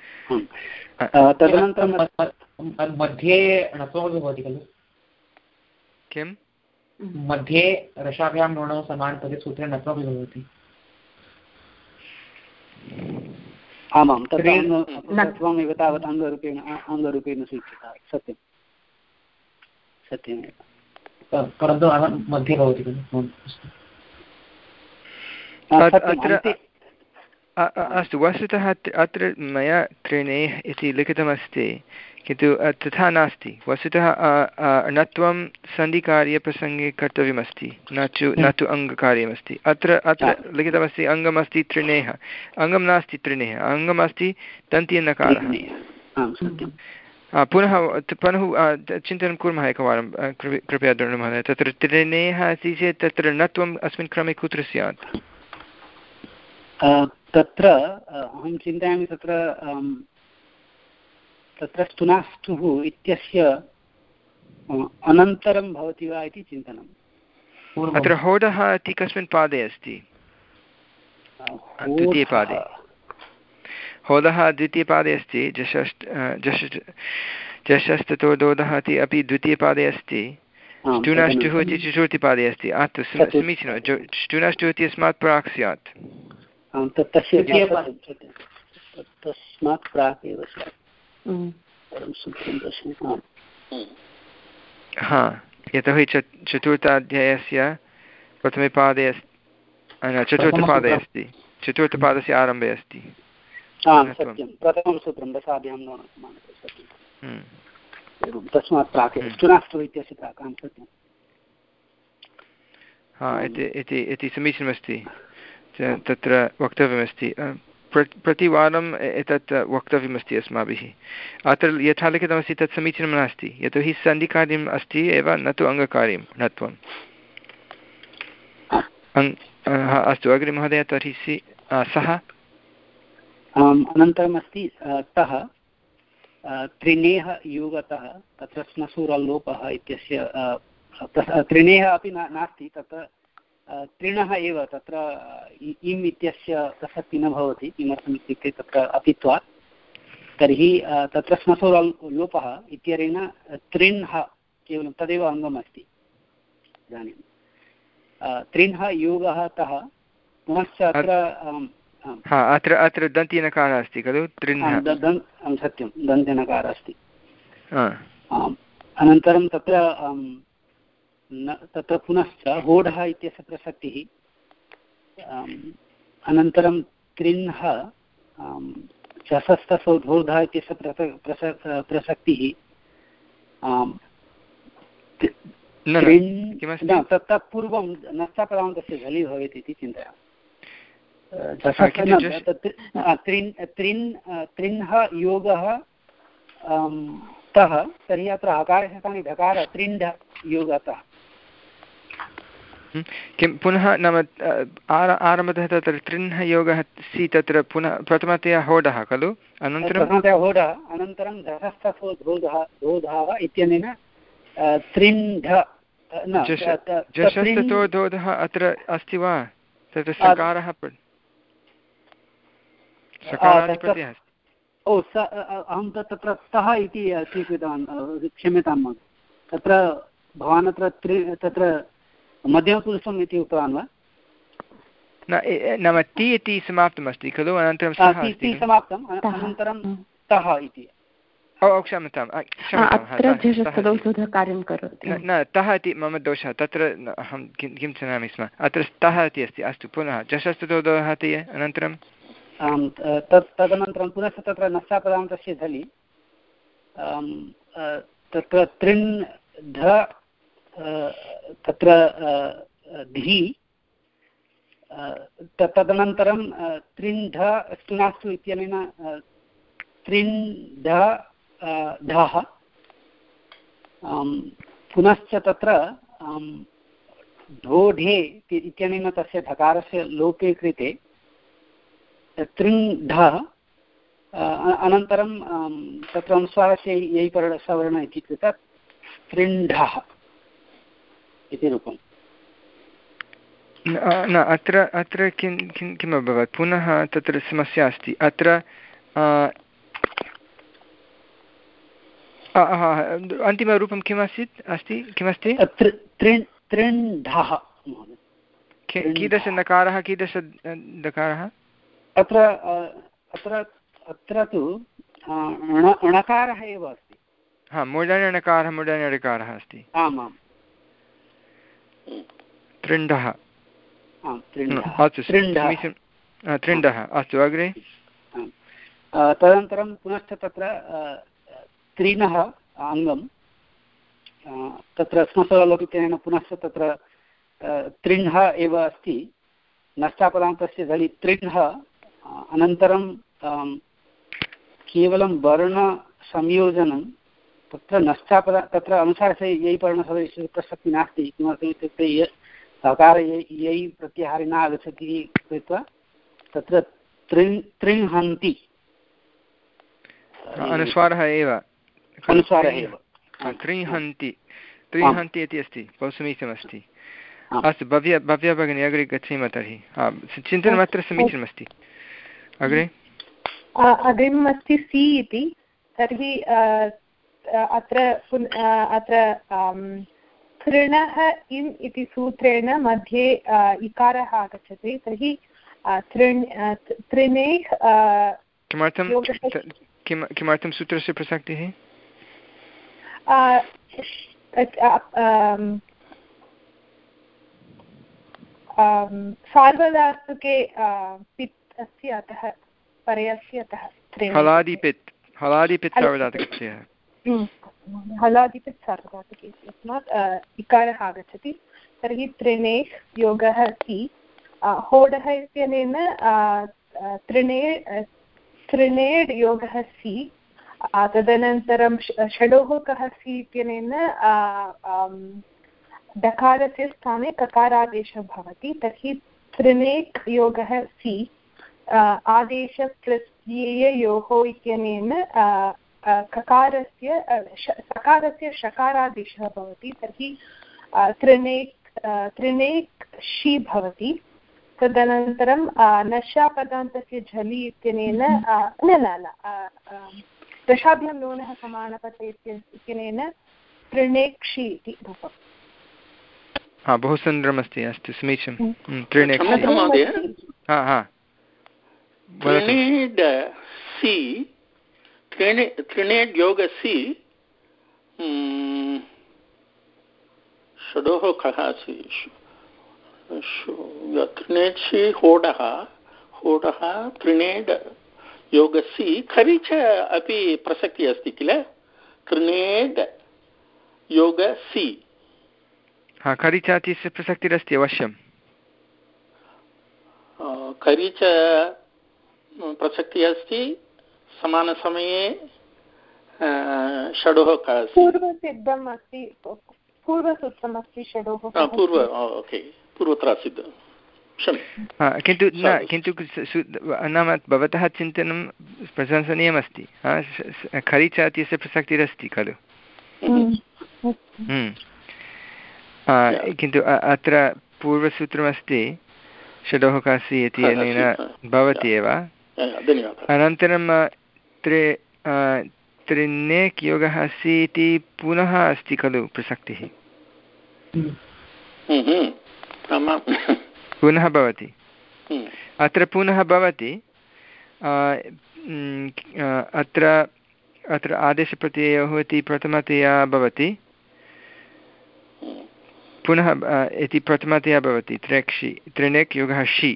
तदनन्तरं मध्ये णत्वमपि भवति खलु किं मध्ये रसाभ्यां णौ समानपदे सूत्रे णत्वमपि भवति। आमां तत्त्वमेव तावत् अङ्गरूपेण अङ्गरूपेण स्वीकृतः सत्यं सत्यमेव परन्तु मध्ये भवति खलु। अस्तु वस्तुतः अत्र मया त्रिणेः इति लिखितमस्ति किन्तु तथा नास्ति। वस्तुतः णत्वं सन्धिकार्यप्रसङ्गे कर्तव्यमस्ति न चु न तु अङ्गकार्यमस्ति। अत्र अत्र लिखितमस्ति अङ्गमस्ति त्रिणेः अङ्गं नास्ति त्रिणेः अङ्गमस्ति दन्त्यनकारः। पुनः पुनः चिन्तनं कुर्मः एकवारं कृपया दृढमहोदय। तत्र त्रिणेः अस्ति चेत् तत्र णत्वम् अस्मिन् क्रमे कुत्र स्यात्? तत्र अहं चिन्तयामि तत्र तत्र स्तुनाष्टुः इत्यस्य अनन्तरं भवति वा इति चिन्तनम्। अत्र होडः इति कस्मिन् पादे अस्ति? द्वितीयपादे। होदः द्वितीयपादे अस्ति। जषष्ट जष जषस्ततोदोदः इति अपि द्वितीयपादे अस्ति। ष्टुनाष्टुः इति चतुर्थीपादे अस्ति। अस्तु समीचीनं। ष्टुनाष्टुः इति अस्मात् प्राक् स्यात्। तस्मात् प्राक् एव स्यात्। हा यतोहि चतुर्थाध्यायस्य प्रथमे पादे अस्ति चतुर्थपादे अस्ति चतुर्थपादस्य आरम्भे अस्ति। प्रथमं सूत्रं दशाभ्यां तस्मात् प्राक् ष्टुनाष्टुः इत्यस्य प्राक् आं सत्यं। हा इति इति समीचीनमस्ति। तत्र वक्तव्यमस्ति प्रतिवारम् एतत् वक्तव्यमस्ति अस्माभिः। अत्र यथा लिखितमस्ति तत् समीचीनं नास्ति यतोहि सन्धिकार्यम् अस्ति एव न तु अङ्गकार्यं णत्वम्। अस्तु अग्रे महोदय तर्हि सि सः अनन्तरम् अस्ति तः त्रिणेः योगतः तत्र स्मसुरलोपः इत्यस्य त्रिणेः अपि नास्ति तत्र त्रिणः एव तत्र इम् इत्यस्य प्रसक्तिः न भवति। किमर्थम् इत्युक्ते तत्र अपित्वात् तर्हि तत्र स्मसुरलोपः इत्यनेन त्रिण्ः केवलं तदेव अङ्गम् अस्ति। इदानीं त्रिण्ः योगः तः पुनश्च अत्र अत्र अत्र दन्त्यनकारः अस्ति खलु त्रिण्ः सत्यं दन्त्यनकारः अस्ति। अनन्तरं तत्र तत्र पुनश्च होढः इत्यस्य प्रसक्तिः अनन्तरं त्रिण्ः चषस्तसोधोधः इत्यस्य प्रसक्तिः तत् पूर्वं नष्टपदान्तस्य झलि भवेत् इति चिन्तयामि। त्रिन् त्रिन् त्रिण्ः योगः तः तर्हि अत्र हकारस्य स्थाने ढकार त्रिण्ढ योगतः किं पुनः नाम आरम्भतः तत्र त्रिण्ः योगः सि तत्र पुनः प्रथमतया होडः खलु अनन्तरं प्रथमतया होडः अनन्तरं धसस्तसोधोधः धोधः इत्यनेन त्रिण्ढ जषस्ततोधोधः अत्र अस्ति वा? तत्र सकारः सकारादिप्रत्ययः अस्ति। ओ स अहं तत्र स्तः इति स्वीकृतवान् क्षम्यतां महोदय। तत्र भवान् अत्र त्रि तत्र मध्यमपुरुषम् इति उक्तवान् वा? न नाम ति इति समाप्तमस्ति खलु अनन्तरं समाप्तम् अनन्तरं तः इति। ओ क्षम्यतां न तः इति मम दोषः तत्र अहं किं किं जानामि स्म। अत्र स्तः इति अस्ति। अस्तु पुनः जषस्ततोधः इति अनन्तरं तत् तदनन्तरं पुनश्च तत्र नष्टापदान्तस्य झलि तत्र त्रिन् ध तत्र धी तदनन्तरं त्रिण्ढ स्टुनास्तु इत्यनेन त्रिण्ढ ढः पुनश्च तत्र ढोढे इत्यनेन तस्य धकारस्य लोपे कृते त्रिण्ढः अनन्तरं तत्र अनुस्वारस्य यै सवर्ण इति कृत्वा त्रिण्ढः इति रूपम्। न अत्र अत्र किं किं किम् अभवत् पुनः तत्र समस्या अस्ति अत्र अन्तिमरूपं किम् आसीत् अस्ति किमस्ति त्रिण्ढः कीदृश नकारः कीदृश दकारः अत्र अत्र अत्र तु णकारः एव अस्ति हा मूर्धन्यणकारः मूर्धन्यऋकारः अस्ति आमां त्रिण्ढः अस्तु त्रिण्ढः अस्तु अग्रे तदनन्तरं पुनश्च तत्र त्रीणः अङ्गं तत्र स्मसलोपितेन पुनश्च तत्र त्रिण्ः एव अस्ति नष्टापदान्तस्य धनि त्रिण्ः अनन्तरं केवलं वर्णसंयोजनं तत्र नष्टापद तत्र अनुसारस्य यै पर्णसदृशस्य प्रसक्तिः नास्ति किमर्थम् इत्युक्ते य सकार यै प्रत्याहारे न आगच्छति कृत्वा तत्र त्रिण् त्रिण्हन्ति अनुस्वारः एव अनुस्वारः एव त्रिहन्ति त्रिहन्ति इति अस्ति बहु समीचीनमस्ति अस्तु भव्य भव्या भगिनी अग्रे गच्छेम तर्हि चिन्तनम् अत्र समीचीनमस्ति अग्रे अग्रिमम् अस्ति सि इति तर्हि अत्र अत्र तृणः इम् इति सूत्रेण मध्ये इकारः आगच्छति तर्हि तृण् तृणे किमर्थं किमर्थं सूत्रस्य प्रसक्तिः सार्वधातुके पित् अस्ति अतः परयस्य अतः हलादिपित् हलादिपित् सार्वधातुकस्य हलादिपित् सार्वधातुके तस्मात् इकारः आगच्छति तर्हि त्रिणे योगः सि होडः इत्यनेन त्रिणे त्रिणेड् योगः सि तदनन्तरं षडोः कः सि इत्यनेन डकारस्य स्थाने ककारादेशः भवति तर्हि त्रिनेक् योगः सि आदेश प्रत्यययोः इत्यनेन ककारस्य सकारस्य षकारादेशः भवति तर्हि त्रिनेक् त्रिनेक् षि भवति तदनन्तरं नशापदान्तस्य झलि इत्यनेन न न न दशाभ्यां लोणः समानपते इत्यनेन त्रिनेक्षि इति रूपम् हा बहु सुन्दरमस्ति अस्तु समीचीनं त्रिनेक्षि हा हा त्रिनेड् सि त्रिनेड् योग सि षडोः कः अस्ति त्रिनेड् सि होडः होडः त्रिनेड् योगसि खरिच अपि प्रसक्तिः अस्ति किल त्रिनेड् योगसि हा खरिच इत्यस्य प्रसक्तिरस्ति अवश्यं खरिच प्रसक्तिः अस्ति समानसमये षडोः पूर्वसिद्धम् अस्ति पूर्वसूत्रम् अस्ति षडोः पूर्व ओके पूर्वत्र सिद्धं किन्तु न किन्तु नाम भवतः चिन्तनं प्रशंसनीयमस्ति खरिच इत्यस्य प्रसक्तिरस्ति खलु किन्तु अत्र पूर्वसूत्रमस्ति षडोः कासि इति अनेन भवति एव अनन्तरं त्रि त्रिनेक् योगः अस्ति इति पुनः अस्ति खलु प्रसक्तिः पुनः भवति अत्र पुनः भवति अत्र अत्र आदेशप्रत्ययोः इति प्रथमतया भवति पुनः इति प्रथमतया भवति त्रेक्षि त्रिनेक् योगः शि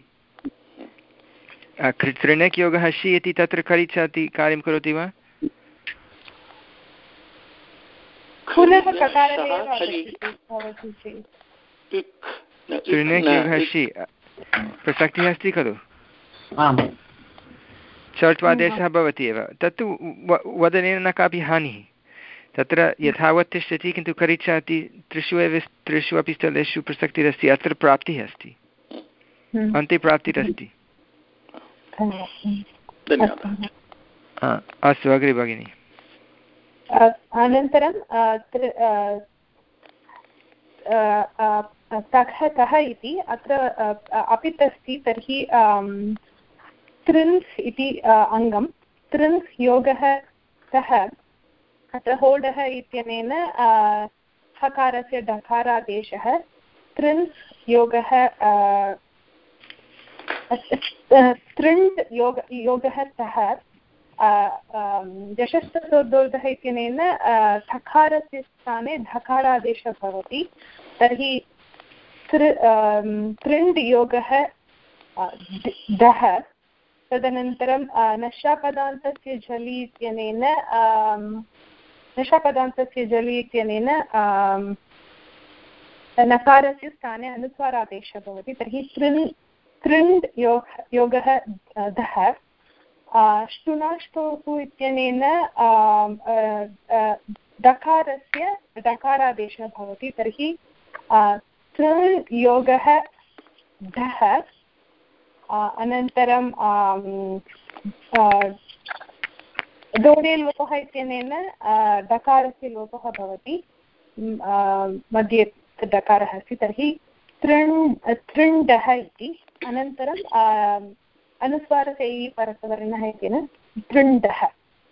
त्रिनेक् योगः शि इति तत्र खरिच इति कार्यं करोति वा तृणेहि प्रसक्तिः अस्ति खलु चर्त्वादेशः भवति एव तत्तु वदनेन न कापि हानिः तत्र यथावत् तिष्ठति किन्तु करिच्छा इति त्रिषु एव त्रिषु अपि स्थलेषु प्रसक्तिरस्ति अत्र प्राप्तिः अस्ति अन्ते प्राप्तिरस्ति अस्तु अग्रे भगिनि अनन्तरं तः कः इति अत्र अपित् अस्ति तर्हि तृन्स् इति अङ्गं तृन्स् योगः कः अत्र होडः इत्यनेन हकारस्य डकारादेशः तृन्स् योगः तृण् योग योगः सः जषस्तसोर्दोर्धः इत्यनेन धकारस्य स्थाने धकारादेशः भवति तर्हि तृ तृण् योगः दः तदनन्तरं नशापदान्तस्य झलि इत्यनेन नशापदान्तस्य झलि इत्यनेन नकारस्य स्थाने अनुस्वारादेशः भवति तर्हि तृन् तृण् योग योगः दः ष्टुनाष्टोः इत्यनेन दकारस्य दकारादेशः भवति तर्हि तृण् योगः दः अनन्तरं दोडे लोपः इत्यनेन दकारस्य लोपः भवति मध्ये दकारः अस्ति तर्हि तृण् तृण्डः इति अनन्तरं अनुस्वारसेयी परसवर्णः इत्यनेन तृण्डः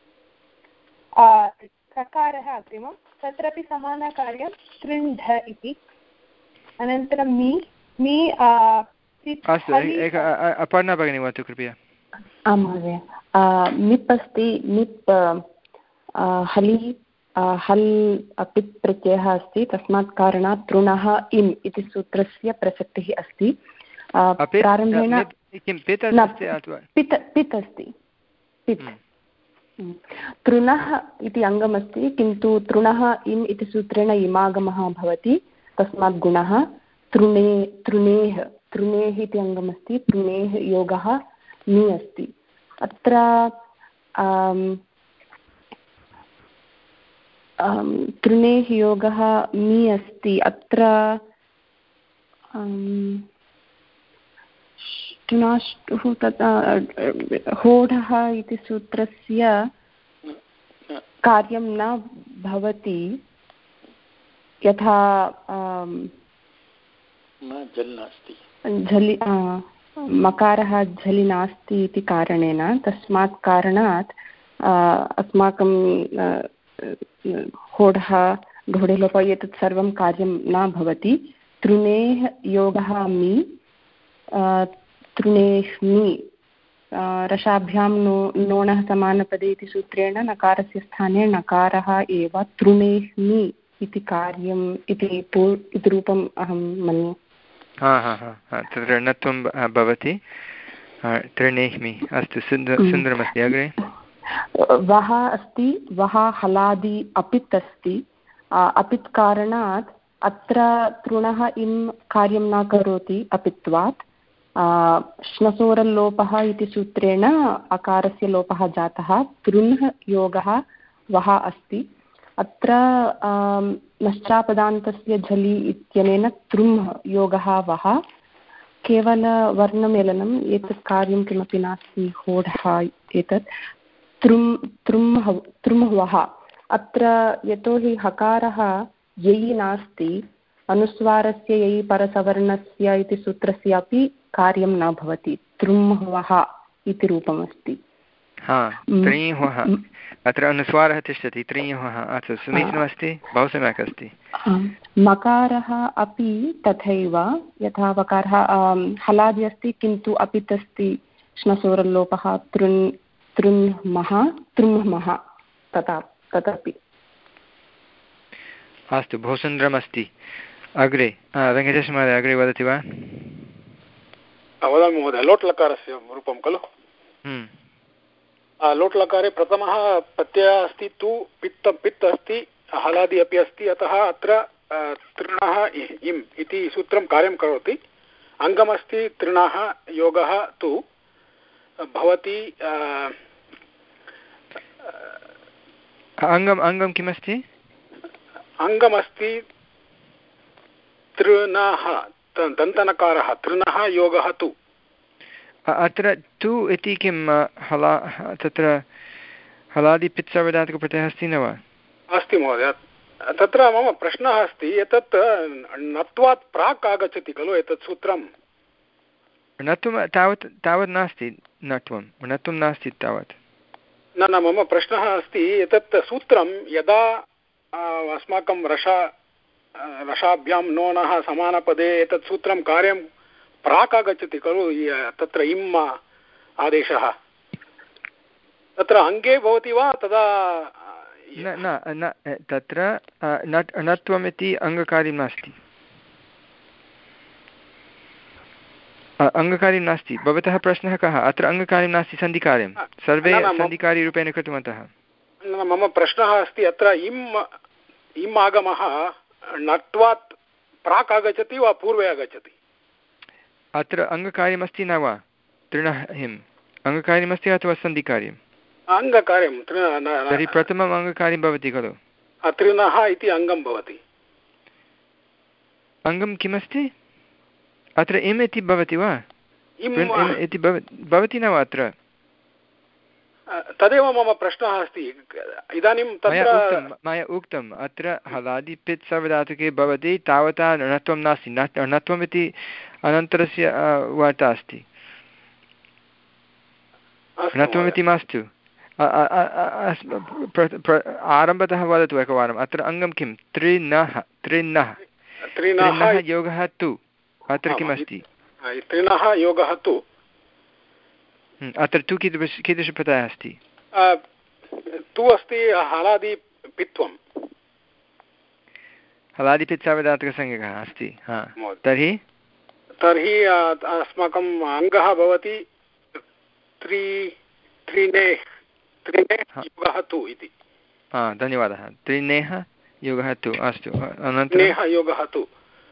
ककारः अग्रिमं तत्रापि समानकार्यं तृण्ढ इति अनन्तरं मी मी अस्तु एक अपर्णा भगिनी वदतु कृपया आं महोदय मिप् अस्ति मिप् हलि हल् पित् प्रत्ययः अस्ति तस्मात् कारणात् तृणः इम् इति सूत्रस्य प्रसक्तिः अस्ति प्रारम्भेण पित् पित् अस्ति पित् तृणः इति अङ्गमस्ति किन्तु तृणः इम् इति सूत्रेण इमागमः भवति तस्मात् गुणः तृणे तृणेः तृणेः इति अङ्गमस्ति तृणेः योगः नि अस्ति अत्र तृणेः योगः नि अस्ति अत्र ष्टुनाष्टुः तथा होढः इति सूत्रस्य कार्यं न भवति यथा झलि मकारः झलि नास्ति इति कारणेन तस्मात् कारणात् अस्माकं होढः घोडेलोप एतत् सर्वं कार्यं न भवति तृणेः योगः मि तृणेह्मि रसाभ्यां नो नोणः समानपदे इति सूत्रेण नकारस्य स्थाने नकारः एव तृणेह्मि इति कार्यम् इति इति रूपम् अहं मन्ये हा हा हा तत्र णत्वं भवति तृणेह्मि अस्तु सुन्दरमस्ति अग्रे वः अस्ति वः हलादि अपित् अस्ति अपित् कारणात् अत्र तृणः इं कार्यं न करोति अपित्वात् श्नसोरल्लोपः इति सूत्रेण अकारस्य लोपः जातः तृण्ः योगः वः अस्ति अत्र नश्चापदान्तस्य झलि इत्यनेन तृम्ः योगः वः केवलवर्णमेलनम् एतत् कार्यं किमपि नास्ति होढः एतत् तृम् तृम्ह तृम्हवः अत्र यतोहि हकारः यै नास्ति अनुस्वारस्य यै परसवर्णस्य इति सूत्रस्य अपि कार्यं न भवति तृम्हवः इति रूपमस्ति हा त्रीह्वः अत्र अनुस्वारः तिष्ठति त्रीह्वः अस्तु समीचीनमस्ति बहु सम्यक् अस्ति मकारः अपि तथैव यथा वकारः हलादि अस्ति किन्तु अपित् अस्ति श्नसोरल्लोपः तृन् तृण्मः तृम्मः तथा तदपि अस्तु बहु सुन्दरमस्ति अग्रे वेङ्कटेशमहोदय अग्रे वदति वा वदामि महोदय लोट् लकारस्य रूपं खलु लोट् लकारे प्रथमः प्रत्ययः अस्ति तु पित्त पित् अस्ति हलादि अपि अस्ति अतः अत्र तृणः इम् इति सूत्रं कार्यं करोति। अङ्गमस्ति तृणः योगः तु भवति अङ्गम् अङ्गं किमस्ति? अङ्गमस्ति तृणः दन्तनकारः तृणः योगः तु। अत्र तु इति किं हला तत्र हलादिपित्सर्वधातुकप्रत्ययः अस्ति न वा? अस्ति महोदय। तत्र मम प्रश्नः अस्ति एतत् नत्वात् प्राक् आगच्छति खलु एतत् सूत्रं? नत्वं तावत् तावत् नास्ति। नत्वं नत्वं नास्ति तावत्। न न मम प्रश्नः अस्ति एतत् सूत्रं यदा अस्माकं रसा रसाभ्यां नोनः समानपदे एतत् सूत्रं कार्यं प्राक् आगच्छति खलु तत्र इम् आदेशः तत्र अङ्गे भवति वा तदा? न न न तत्र नत्वमिति अङ्गकार्यं नास्ति। अङ्गकार्यं नास्ति। भवतः प्रश्नः कः? अत्र अङ्गकार्यं नास्ति, सन्धिकार्यं सर्वे सन्धिकार्यरूपेण कृतवन्तः। मम प्रश्नः अस्ति अत्र इम् इम् आगमः नत्वात् प्राक् आगच्छति वा पूर्वे आगच्छति? अत्र अङ्गकार्यमस्ति न वा? तृणः हिम् अङ्गकार्यमस्ति अथवा सन्धिकार्यम्? अङ्गकार्यं। तर्हि प्रथमम् अङ्गकार्यं भवति खलु? तृणः इति अङ्गं भवति। अङ्गं किमस्ति? अत्र इम् इति भवति वा? इति भवति न वा? अत्र तदेव मम प्रश्नः अस्ति इदानीं तत्र मया उक्तम् अत्र हलादिपित् सर्वधातुके भवति तावता णत्वं नास्ति। णत्वम् इति अनन्तरस्य वार्ता अस्ति। णत्वमिति मास्तु। आरम्भतः वदतु एकवारम्। अत्र अङ्गं किं? त्रिणः त्रिणः त्रिणः योगः तु। अत्र किमस्ति? त्रिणः योगः तु। अत्र तु कीदृश कीदृशप्रत्ययः अस्ति? तु अस्ति हलादिपित्वं। हलादिपित् सार्वधातुकसंज्ञकः अस्ति। हा तर्हि तर्हि अस्माकम् अङ्गः भवति त्रि त्रिणे त्रिणे योगः तु इति। हा धन्यवादः। त्रिणेः योगः तु। अस्तु त्रिणेः योगः तु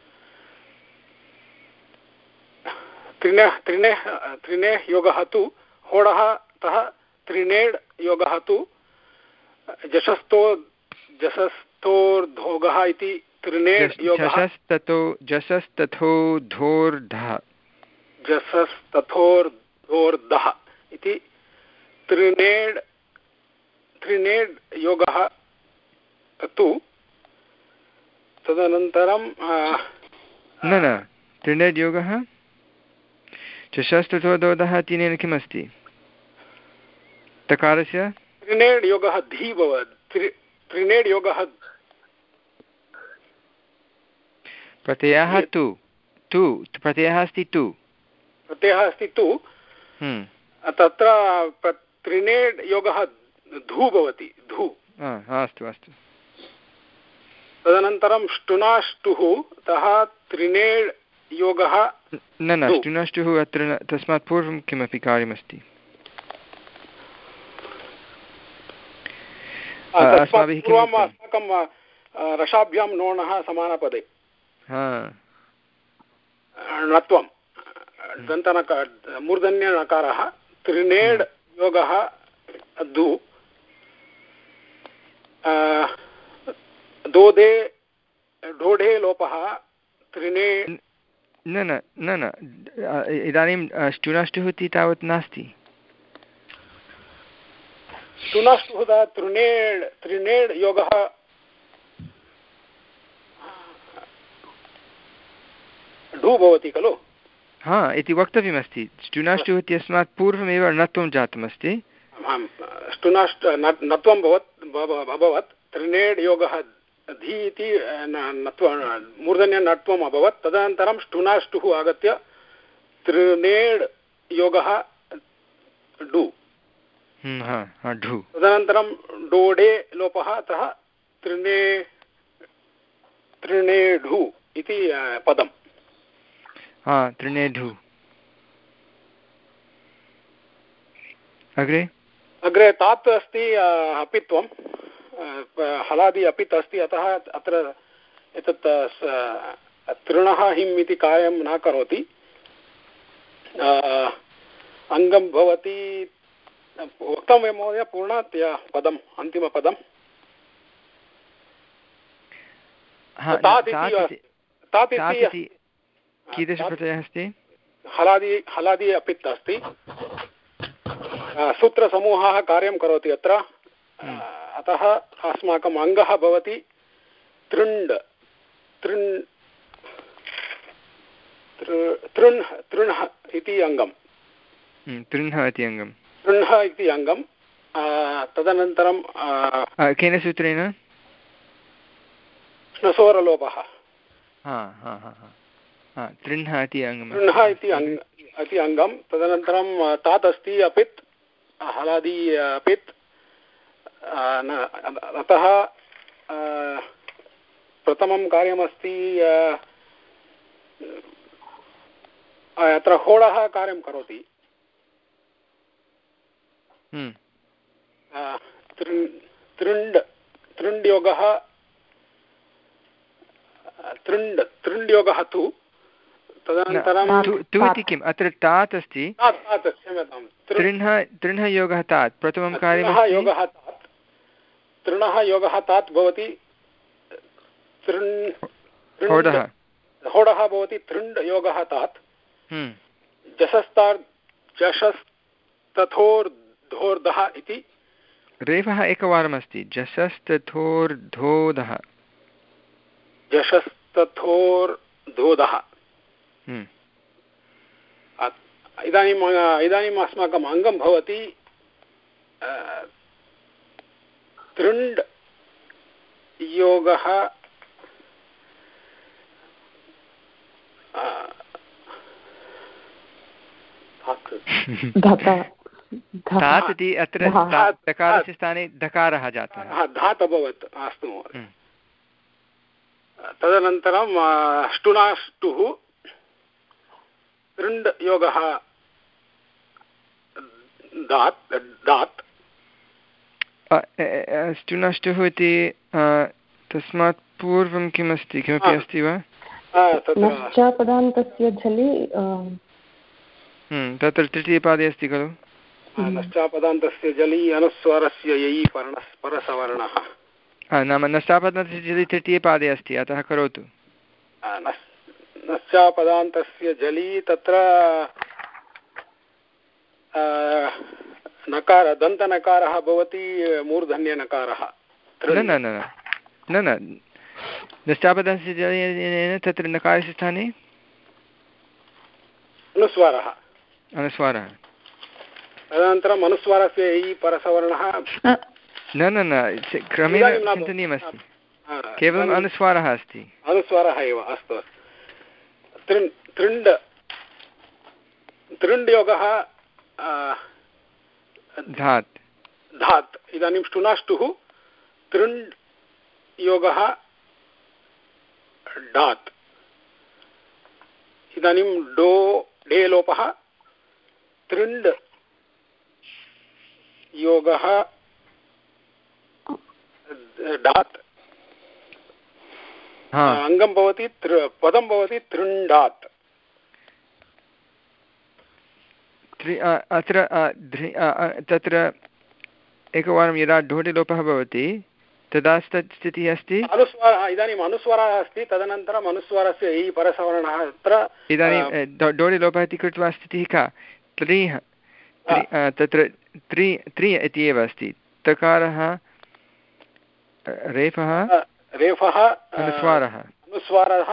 त्रिणे त्रिणे त्रिणे योगः तु होडः तः त्रिणेड् योगः तु जशस्तो जशस्तोर्धोगः इति त्रिणेड् योगः। जशस्ततो जशस्तथोर्धोर्धः जशस्तथोर्धोर्धः इति त्रिणेड् त्रिणेड् योगः तु। तदनन्तरं न न त्रिणेड् योगः चषस्तथोर्धोः तिनेन किमस्ति? तकारस्य त्रिणेड् योगः धी भवति। त्रिणेड् योगः प्रत्ययः तु तु प्रत्ययः अस्ति तु प्रत्ययः अस्ति तु तत्र त्रिणेड् योगः धू भवति धू। अस्तु अस्तु। तदनन्तरं ष्टुनाष्टुः तः त्रिणेड् योगः न न ष्टुनाष्टुः अत्र तस्मात् पूर्वं किमपि कार्यमस्ति? अस्माभिः अस्माकं रसाभ्यां नोणः समानपदे णत्वं दन्तनकार मूर्धन्यनकारः त्रिणेड् योगः दु दोदे ढोढे लोपः त्रिणे न न न न इदानीं ष्टुनाष्टुः इति तावत् नास्ति। ष्टुनाष्टुः त्रिणेड् त्रिणेड् योगः ढू भवति खलु? हा इति वक्तव्यमस्ति। ष्टुनाष्टुः इत्यस्मात् पूर्वमेव णत्वं जातमस्ति। ष्टुनाष्ट नत्वं भवत् अभवत् त्रिणेड् योगः धी इति नत्व मूर्धन्य नत्वम् अभवत्। तदनन्तरं ष्टुनाष्टुः आगत्य त्रिणेड् योगः डु तदनन्तरं डोडे लोपः अतः त्रिणे त्रिणेढु इति पदम्। हा त्रिणेढु। अग्रे अग्रे तात् अस्ति अपित्वं हलादि अपित् अस्ति अतः अत्र एतत् तृणः हिम् इति कार्यं न करोति, अङ्गं भवति। उक्तं वा महोदय पूर्णतया पदम् अन्तिमपदं? कीदृशप्रत्ययः अस्ति? हलादि हलादि अपित् अस्ति। सूत्रसमूहः कार्यं करोति अत्र, अतः अस्माकम् अङ्गः भवति तृण् तृण् तृण् तृण्ः इति अङ्गम्। तृण्ः इति अङ्गम् तृण्ः इति अङ्गम्। तदनन्तरं केन सूत्रेण? श्नसोरलोपः। तृण्ः इति अङ्गम्। तृण्ः इति अङ्ग इति अङ्गं। तदनन्तरं तात् अस्ति अपित्, हलादि अपित्। अतः प्रथमं कार्यमस्ति अत्र होडः कार्यं करोति। तृण्ड् तृण्ड्योगः तृण्ड् तृण्ड्योगः तु। तदनन्तरं तु इति किम्? अत्र तात् अस्ति। क्षम्यतां, तृण्ः तृण्ः योगः तात् प्रथमं कार्यं योगः तात् तृणः योगः तात् भवति। तृण् होडः होडः भवति तृण्ड् योगः तात्। जशस्तार् जशस्तथोर्धोर्धः इति रेफः एकवारमस्ति। जशस्तथोर्धोधः जशस्तथोर्धोधः। इदानीम् इदानीम् अस्माकम् अङ्गं भवति तृण्ड् योगः धात् इति अत्र दकारस्य स्थाने दकारः जातः, धात् अभवत्। अस्तु महोदय। तदनन्तरं ष्टुनाष्टुः तृण्ड् योगः दात् दात् ष्टुनाष्टुः इति तस्मात् पूर्वं किमस्ति? किमपि अस्ति वा? नश्चापदान्तस्य झलि तत्र तृतीयपादे अस्ति खलु? नश्चापदान्तस्य जलि अनुस्वारस्य ययि पर्णः परसवर्णः। नाम नश्चापदान्तस्य जलि तृतीयपादे अस्ति, अतः करोतु। नश्चापदान्तस्य जलि तत्र नकार दन्तनकारः भवति मूर्धन्यनकारः। न न न न न नश्चापदान्तस्य जलेन तत्र नकारस्य स्थाने अनुस्वारः अनुस्वारः। तदनन्तरम् अनुस्वारस्य इ परसवर्णः न न न क्रमेण चिन्तनीयमस्ति, केवलम् अनुस्वारः अस्ति। अनुस्वारः एव। अस्तु अस्तु। तृण् तृण्ड् तृण्ड् योगः धात् धात्। इदानीं ष्टुनाष्टुः तृण्ड् योगः डात्। इदानीं डो डे लोपः तृण्ड् योगः डात्। अङ्गं भवति पदं भवति तृण्डात्। अत्र तत्र एकवारं यदा ढोटिलोपः भवति तदा स्थितिः अस्ति अनुस्वारः। इदानीम् अनुस्वारः अस्ति, तदनन्तरम् अनुस्वारस्य इ परसवर्णः अत्र। इदानीं ढोटिलोपः इति कृत्वा स्थितिः का? त्रिः तत्र त्रि त्रि इति एव अस्ति। तकारः रेफः रेफः अनुस्वारः अनुस्वारः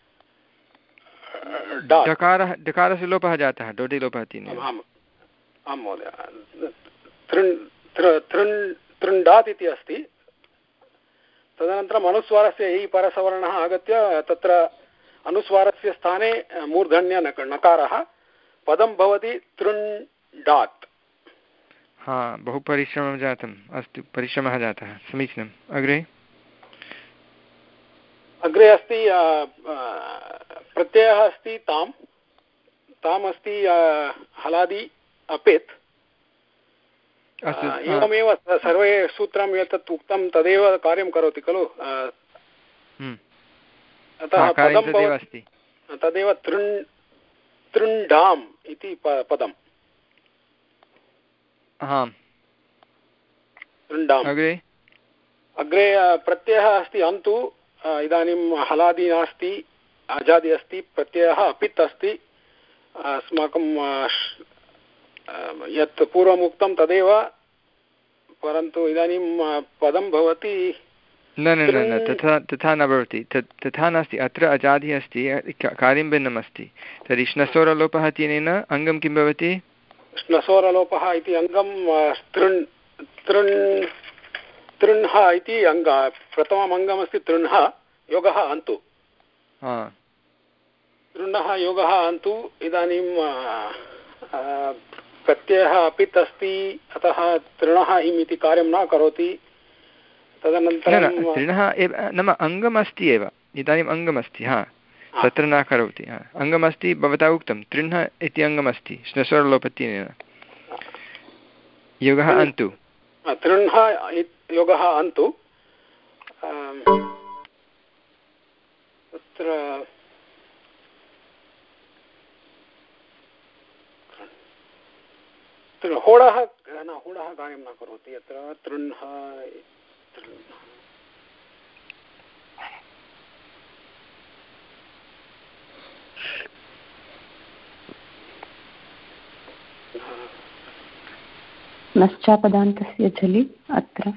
डकारः डकारस्य लोपः जातः ढोटिलोपः इति। आम् महोदय। तृण् तृण् तृण्डात् इति अस्ति। तदनन्तरम् अनुस्वारस्य इ परसवर्णः आगत्य तत्र अनुस्वारस्य स्थाने मूर्धन्य नकारः पदं भवति तृण्डात्। हा, बहु परिश्रमं जातम्। अस्तु, परिश्रमः जातः, समीचीनम्। अग्रे अग्रे अस्ति प्रत्ययः अस्ति ताम् ताम् अस्ति हलादि अपेत्। एवमेव सर्वे सूत्रं यत् उक्तं तदेव कार्यं करोति खलु। अतः पदं भवति तदेव तृण् तृण्डाम् इति पदम् अग्रे अग्रे प्रत्ययः अस्ति अन्तु इदानीं हलादि नास्ति अजादि अस्ति प्रत्ययः अपित् अस्ति अस्माकं यत् पूर्वम् उक्तं तदेव परन्तु इदानीं पदं भवति न न न तथा तथा न भवति तथा नास्ति अत्र अजादिः अस्ति कार्यं भिन्नम् अस्ति तर्हि श्नसोरलोपः इत्यनेन अङ्गं किं भवति श्नसोरलोपः इति अङ्गं तृण् तृण् तृण्ह इति अङ्ग प्रथमम् अङ्गमस्ति तृण्ह योगः अन्तु तृण्णः योगः अन्तु इदानीं प्रत्ययः अपित् अस्ति अतः तृणः इम् इति कार्यं न करोति तदनन्तरं तृणः एव नाम अङ्गमस्ति एव इदानीम् अङ्गमस्ति हा तत्र न करोति हा अङ्गमस्ति भवता उक्तं तृण्ः इति अङ्गमस्ति श्नसोरलोपत्यनेन योगः अन्तु तृण्ः योगः अन्तु तत्र होडः न होडः कार्यं न करोति अत्र तृण्ः नश्चापदान्तस्य झलि अत्र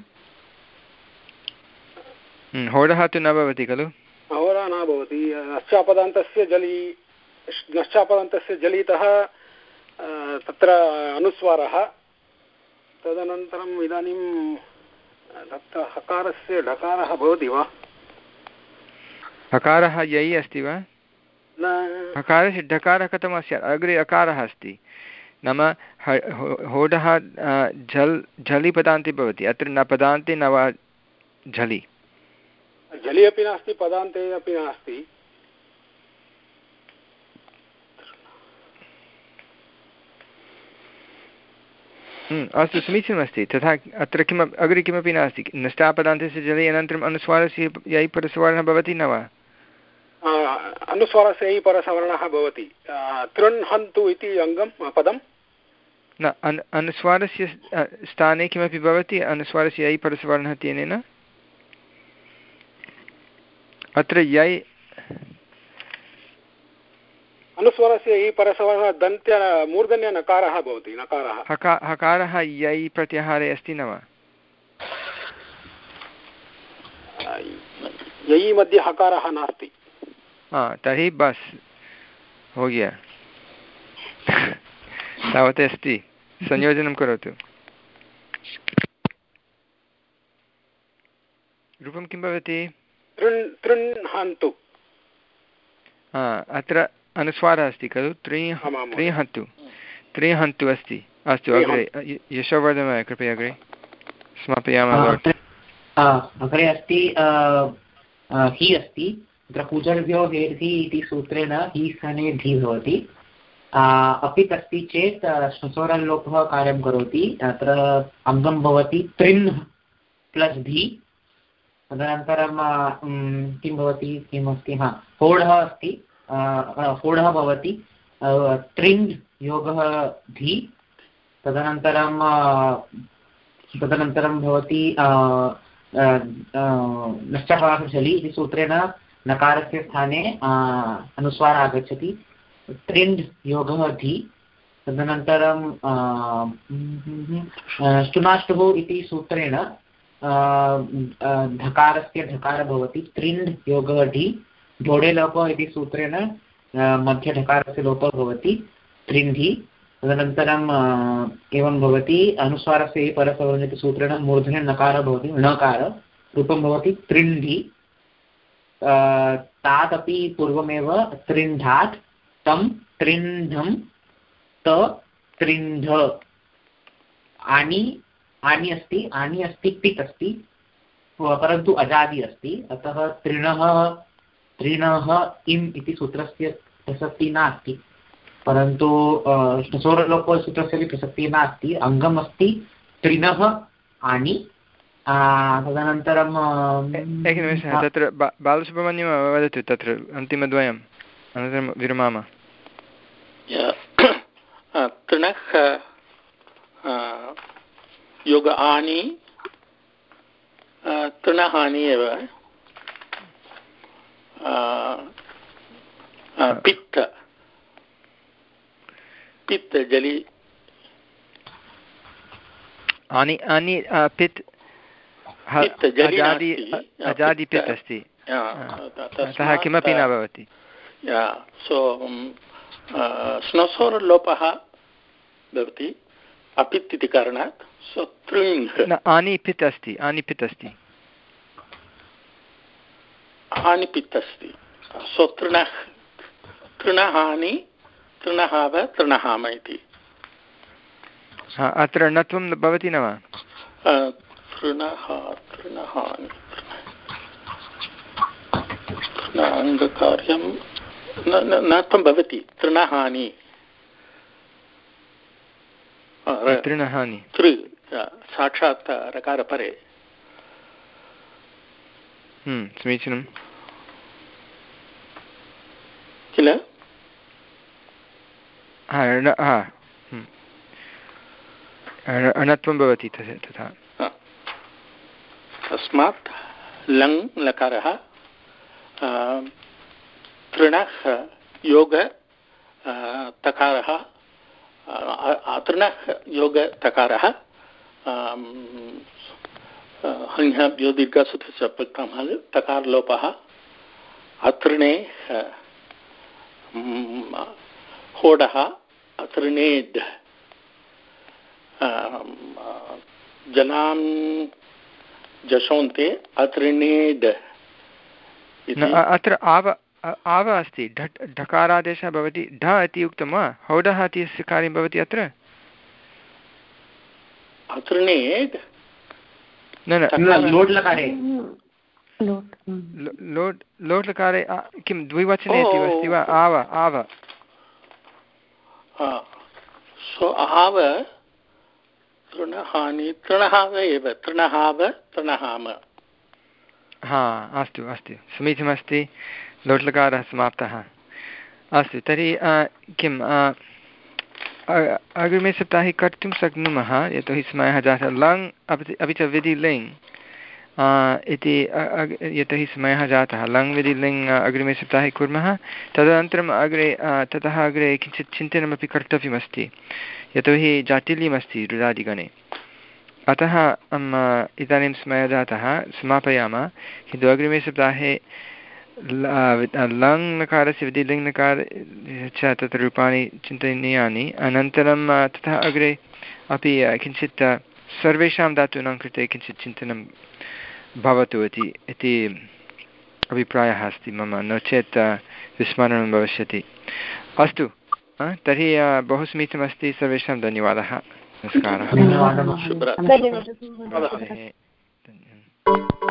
होडः तु न भवति खलु होडः न भवति नश्चापदान्तस्य जलि नश्चापदान्तस्य जलितः तत्र अनुस्वारः तदनन्तरम् इदानीं तत्र हकारस्य ढकारः भवति वा हकारः यै अस्ति वा न हकारस्य ढकारः कथम् स्यात् अग्रे अकारः अस्ति नाम होडः झल् झलि पदान्ते भवति अत्र न पदान्ते न वा झलि झलि अपि नास्ति पदान्ते अपि नास्ति अस्तु समीचीनमस्ति तथा अत्र किमपि अग्रे किमपि नास्ति नष्टापदान्तस्य जले अनन्तरम् अनुस्वारस्य यै परसवर्णः भवति न वा अनुस्वारस्य यै परसवर्णः भवति तृण्हन्तु इति अङ्गं पदं न अन् अनुस्वारस्य स्थाने किमपि भवति अनुस्वारस्य यै परसवर्णः इत्यनेन अत्र यै अनुस्वारस्य यै परसवर्णः दन्त्य मूर्धन्य नकारः भवति नकारः हका हकारः यै प्रत्याहारे अस्ति न वा यै मध्ये हकारः नास्ति हा तर्हि बस् हो गया तावत् अस्ति संयोजनं करोतु रूपं किं भवति तृण् तृण्हन्तु अत्र अनुस्वारः अस्ति खलु त्रि त्रिहन्तु त्रिहन्तु अस्ति अस्तु अग्रे यशोवर्धन कृपया अग्रे समापयामः अग्रे अस्ति हि अस्ति तत्र कुजर्भ्यो हेर्धि इति सूत्रेण हि स्थाने धी भवति अपित् अस्ति चेत् श्नसोरल्लोपः कार्यं करोति अत्र अङ्गं भवति तृण् प्लस् धी तदनन्तरं किं भवति किमस्ति हा होडः अस्ति होडः भवति तृण् योगः धी तदनन्तरं तदनन्तरं भवति नश्चपाशली इति सूत्रेण नकारस्य स्थाने अनुस्वारः आगच्छति तृण् योगः धी तदनन्तरं ष्टुनाष्टुः इति सूत्रेण धकारस्य ढकारः भवति तृण् योगः ढि ढोडे लोपः इति सूत्रेण मध्यढकारस्य लोपः भवति तृण्ढि तदनन्तरम् एवं भवति अनुस्वारस्य परसवर्णः इति सूत्रेण मूर्धन्य नकारः भवति णकार रूपं भवति तृण्ढि तादपि पूर्वमेव तृण्ढात् तं तृण्ढं त तृण्ढ आनि आनि अस्ति आनि अस्ति पित् अस्ति परन्तु अजादि अस्ति अतः तृणः तृणः इम् इति सूत्रस्य प्रसक्तिः नास्ति परन्तु श्नसोरलोपसूत्रस्य अपि प्रसक्तिः नास्ति अङ्गम् अस्ति तृणः आनि तदनन्तरम् एकनिमेषः तत्र बालसुब्रह्मण्यं वदतु तत्र अन्तिमद्वयम् अनन्तरं विरमामः। तृणः योग आनि तृणहानि एव पित्त पित्त जलि आनि आनि पित् अजादि अजादि पित् अस्ति अतः किमपि न भवति। सो स्नोसोरलोपः भवति अपित् इति कारणात् सो तृङ् आनि पित् अस्ति आनि पित् अस्ति हानि पित् अस्ति सो तृणः तृणहानि तृणहाव तृणहाम इति अत्र णत्वं भवति न वा? तृणः तृणहानि तृणाङ्गकार्यं णत्वं भवति तृणहानि तृणहानि तृ साक्षात् रकारपरे समीचीनं किल अणत्वं भवति तथा। तस्मात् लङ् लकारः तृणः योग तकारः तृणः योग तकारः हंह्यो दीर्घसूत्रस्य प्रथमः तकारलोपः अतृणे होडः अतृणेड् जलां जशोन्ते अतृणेड् अत्र आव आव अस्ति ढट् ढकारादेशः भवति ढ इति उक्तं वा? हौडः इति अस्य कार्यं भवति अत्र अतृणेड् न न लोट् लकारे लोट् लोट् लकारे किं द्विवचने इति अस्ति वा? आव आव सो आव तृणहानि तृणहाव एव तृणहाव तृणहाम। हा अस्तु अस्तु समीचीनमस्ति लोट्लकारः समाप्तः। अस्तु तर्हि किम् अग्रिमे सप्ताहे कर्तुं शक्नुमः यतोहि समयः जातः लङ् अपि अपि च विधि लिङ् इति यतोहि समयः जातः लङ् विधि लिङ् अग्रिमे सप्ताहे कुर्मः। तदनन्तरम् अग्रे ततः अग्रे किञ्चित् चिन्तनमपि कर्तव्यमस्ति यतोहि जाटिल्यमस्ति रुदादिगणे अतः इदानीं समयः जातः समापयामः। किन्तु अग्रिमे सप्ताहे लङ् नकारस्य विधि लिङ् नकार च तत्र रूपाणि चिन्तनीयानि अनन्तरं ततः अग्रे अपि किञ्चित् सर्वेषां धातूनां कृते किञ्चित् चिन्तनं भवतु इति इति अभिप्रायः अस्ति मम नो चेत् विस्मरणं भविष्यति। अस्तु तर्हि बहु समीचीनमस्ति सर्वेषां धन्यवादः नमस्कारः। धन्यवादः।